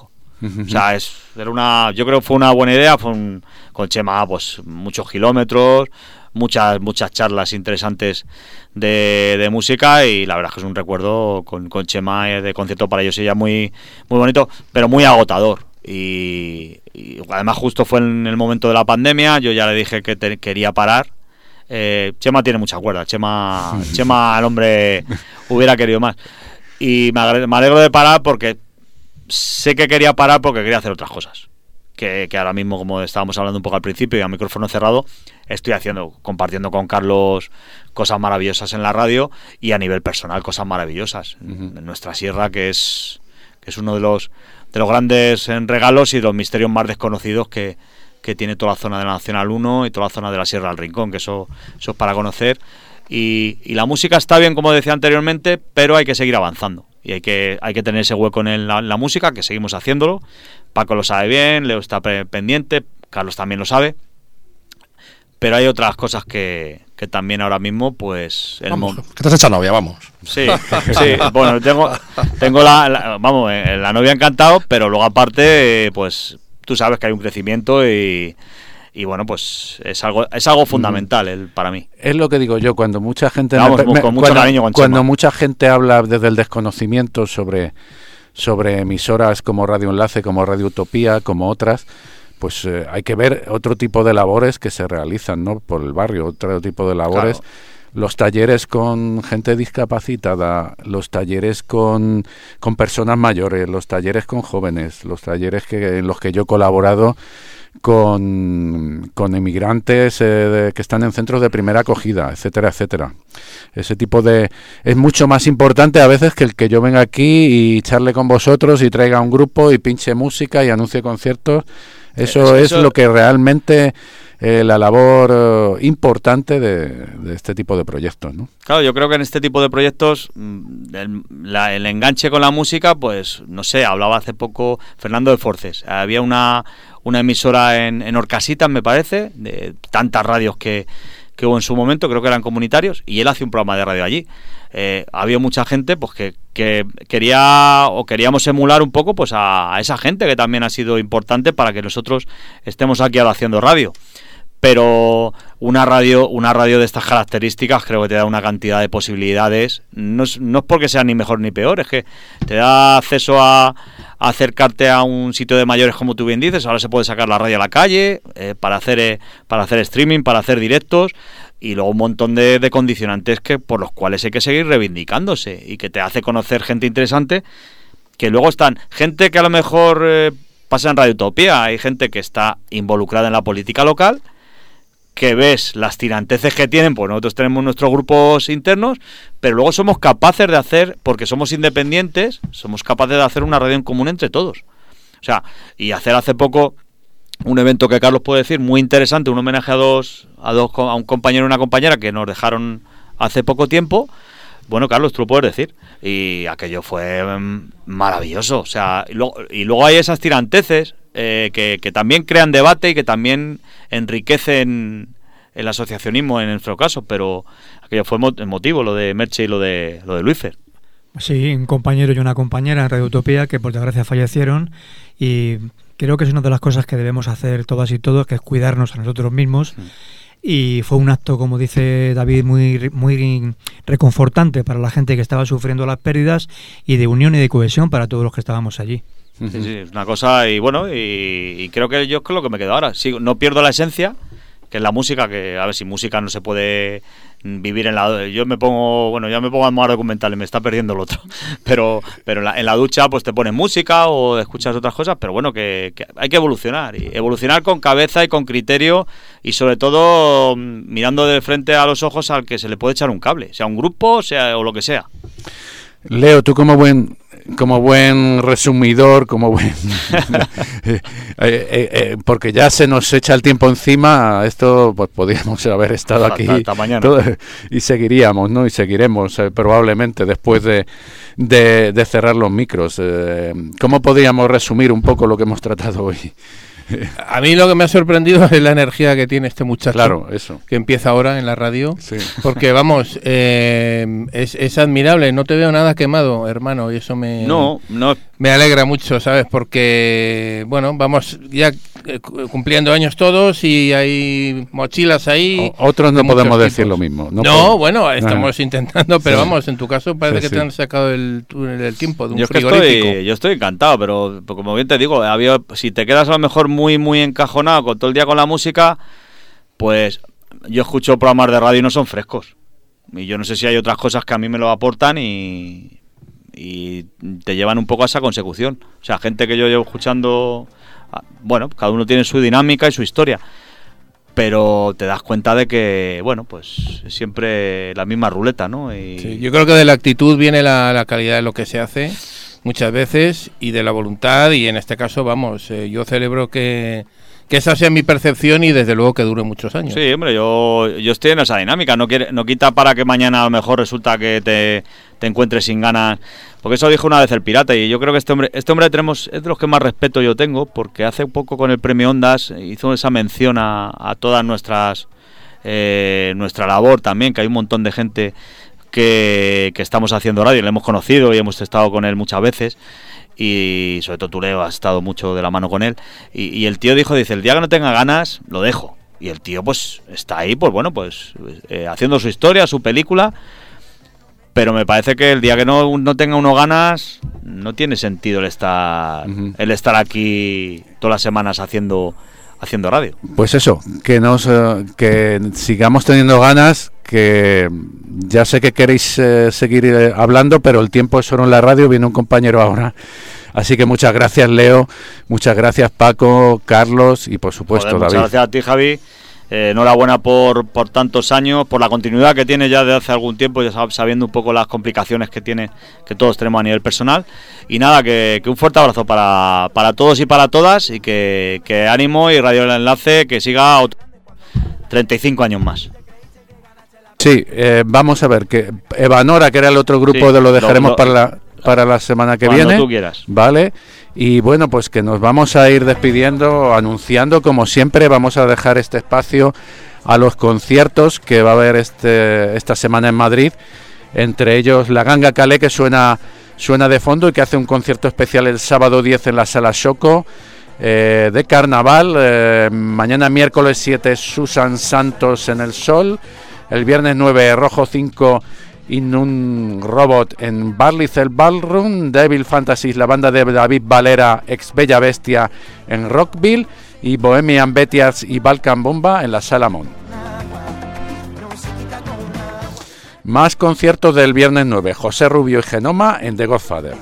O sea, yo creo que fue una buena idea, con Chema, pues muchos kilómetros, muchas charlas interesantes de música, y la verdad es que es un recuerdo con Chema de concierto para ellos ella muy, muy bonito, pero muy agotador. Y además justo fue en el momento de la pandemia, yo ya le dije que quería parar. Chema tiene mucha cuerda, Chema al hombre hubiera querido más, y me alegro de parar, porque sé que quería parar porque quería hacer otras cosas que ahora mismo, como estábamos hablando un poco al principio y a micrófono cerrado, estoy compartiendo con Carlos cosas maravillosas en la radio, y a nivel personal cosas maravillosas en nuestra sierra, que es uno de los grandes regalos y de los misterios más desconocidos que tiene toda la zona de la Nacional 1 y toda la zona de la Sierra del Rincón, que eso es para conocer. Y la música está bien, como decía anteriormente, pero hay que seguir avanzando, y hay que tener ese hueco en la música, que seguimos haciéndolo. Paco lo sabe bien, Leo está pendiente, Carlos también lo sabe, pero hay otras cosas que también ahora mismo, pues... Vamos, que te has hecho novia, vamos. Sí, bueno, tengo la novia encantado, pero luego aparte, pues tú sabes que hay un crecimiento y bueno, pues es algo fundamental para mí. Es lo que digo yo, cuando mucha gente con mucho cariño con cuando mucha gente habla desde el desconocimiento sobre emisoras como Radio Enlace, como Radio Utopía, como otras, pues hay que ver otro tipo de labores que se realizan, ¿no?, por el barrio, otro tipo de labores. Claro. Los talleres con gente discapacitada, los talleres con personas mayores, los talleres con jóvenes, los talleres en los que yo he colaborado con emigrantes que están en centros de primera acogida, etcétera, etcétera. Ese tipo es mucho más importante a veces que el que yo venga aquí y charle con vosotros y traiga un grupo y pinche música y anuncie conciertos. Eso es lo que realmente la labor importante de este tipo de proyectos, ¿no? Claro, yo creo que en este tipo de proyectos el enganche con la música, pues no sé, hablaba hace poco Fernando de Forces. Había una emisora en Orcasitas, me parece, de tantas radios que hubo en su momento, creo que eran comunitarios, y él hacía un programa de radio allí. Había mucha gente pues que queríamos emular un poco pues a esa gente que también ha sido importante para que nosotros estemos aquí ahora haciendo radio. Pero una radio de estas características creo que te da una cantidad de posibilidades. No es porque sea ni mejor ni peor, es que te da acceso a acercarte a un sitio de mayores, como tú bien dices. Ahora se puede sacar la radio a la calle para hacer streaming, para hacer directos, y luego un montón de condicionantes por los cuales hay que seguir reivindicándose, y que te hace conocer gente interesante, que luego están gente que a lo mejor pasa en Radio Utopía, hay gente que está involucrada en la política local, que ves las tiranteces que tienen, pues nosotros tenemos nuestros grupos internos, pero luego somos capaces de hacer, porque somos independientes, somos capaces de hacer una radio en común entre todos. O sea, y hacer hace poco un evento que Carlos puede decir muy interesante, un homenaje a un compañero y una compañera que nos dejaron hace poco tiempo. Bueno, Carlos, tú lo puedes decir, y aquello fue maravilloso. O sea, y luego hay esas tiranteces que también crean debate y que también enriquecen el asociacionismo en nuestro caso, pero aquello fue emotivo, lo de Merche y lo de Luisfer. Sí, un compañero y una compañera en Radio Utopía que por desgracia fallecieron, y creo que es una de las cosas que debemos hacer todas y todos, que es cuidarnos a nosotros mismos. Y fue un acto, como dice David, muy, muy reconfortante para la gente que estaba sufriendo las pérdidas, y de unión y de cohesión para todos los que estábamos allí. Sí, es una cosa, y bueno, y creo que yo es lo que me quedo ahora. Sí, no pierdo la esencia, que es la música, que a ver, sin música no se puede vivir en la... Yo me pongo a mover documentales, me está perdiendo el otro. Pero en la ducha pues te pones música o escuchas otras cosas, pero bueno, que hay que evolucionar, y evolucionar con cabeza y con criterio, y sobre todo mirando de frente a los ojos al que se le puede echar un cable, sea un grupo, o lo que sea. Leo, tú como buen resumidor, porque ya se nos echa el tiempo encima, esto pues podríamos haber estado aquí hasta mañana. Y seguiríamos, ¿no? Y seguiremos probablemente después de cerrar los micros. ¿Cómo podríamos resumir un poco lo que hemos tratado hoy? A mí lo que me ha sorprendido es la energía que tiene este muchacho. Claro, eso. Que empieza ahora en la radio. Sí. Porque, vamos, es admirable. No te veo nada quemado, hermano, y eso me alegra mucho, ¿sabes? Porque, bueno, vamos ya cumpliendo años todos y hay mochilas ahí. Otros no podemos decir lo mismo. No, bueno, estamos intentando, pero vamos, en tu caso parece que te han sacado el tiempo de un frigorífico. Yo estoy encantado, pero como bien te digo, si te quedas a lo mejor muy encajonado con todo el día con la música, pues yo escucho programas de radio y no son frescos. Y yo no sé si hay otras cosas que a mí me lo aportan y te llevan un poco a esa consecución. O sea, gente que yo llevo escuchando, bueno, cada uno tiene su dinámica y su historia, pero te das cuenta de que, bueno, pues siempre la misma ruleta, ¿no? Sí, yo creo que de la actitud viene la calidad de lo que se hace muchas veces y de la voluntad, y en este caso, vamos, yo celebro que esa sea mi percepción y desde luego que dure muchos años. Sí, hombre, yo estoy en esa dinámica, no quita para que mañana a lo mejor resulta que te encuentres sin ganas, porque eso dijo una vez el Pirata, y yo creo que este hombre es de los que más respeto yo tengo, porque hace poco con el Premio Ondas hizo esa mención a todas nuestra labor también, que hay un montón de gente que estamos haciendo radio, le hemos conocido y hemos estado con él muchas veces, y sobre todo tú, Leo, has estado mucho de la mano con él, y el tío dice, el día que no tenga ganas, lo dejo, y el tío pues está ahí, pues bueno, pues haciendo su historia, su película, pero me parece que el día que no tenga uno ganas, no tiene sentido el estar aquí todas las semanas haciendo radio. Pues eso, que sigamos teniendo ganas, que ya sé que queréis seguir hablando, pero el tiempo es solo en la radio, viene un compañero ahora. Así que muchas gracias, Leo, muchas gracias, Paco, Carlos y por supuesto, David. Muchas gracias a ti, Javi. Enhorabuena por tantos años, por la continuidad que tiene ya de hace algún tiempo, ya sabiendo un poco las complicaciones que todos tenemos a nivel personal. Y nada, que un fuerte abrazo para todos y para todas, y que ánimo, y Radio El Enlace que siga 35 años más. Sí, vamos a ver, que Evanora, que era el otro grupo, sí, lo dejaremos para la semana que viene. Cuando tú quieras. Vale. Y bueno, pues que nos vamos a ir despidiendo, anunciando, como siempre, vamos a dejar este espacio a los conciertos que va a haber esta semana en Madrid, entre ellos la Ganga Calé, que suena de fondo y que hace un concierto especial el sábado 10 en la Sala Xoco, de carnaval, mañana miércoles 7 Susan Santos en El Sol, el viernes 9 Rojo 5 In un Robot en Barlicel Ballroom, Devil Fantasies, la banda de David Valera, ex Bella Bestia, en Rockville, y Bohemian Betias y Balkan Bomba en la Sala Mon. Más conciertos del viernes 9, José Rubio y Genoma en The Godfather.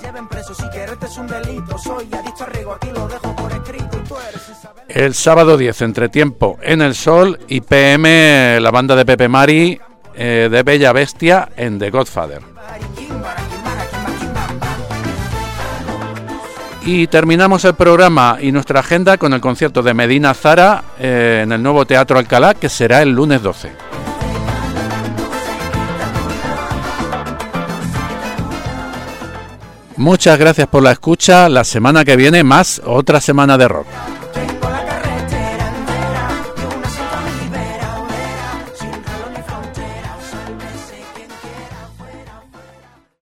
El sábado 10, Entretiempo en El Sol, y PM, la banda de Pepe Mari, de Bella Bestia en The Godfather. Y terminamos el programa y nuestra agenda con el concierto de Medina Zara en el nuevo Teatro Alcalá, que será el lunes 12. Muchas gracias por la escucha. La semana que viene otra semana de rock.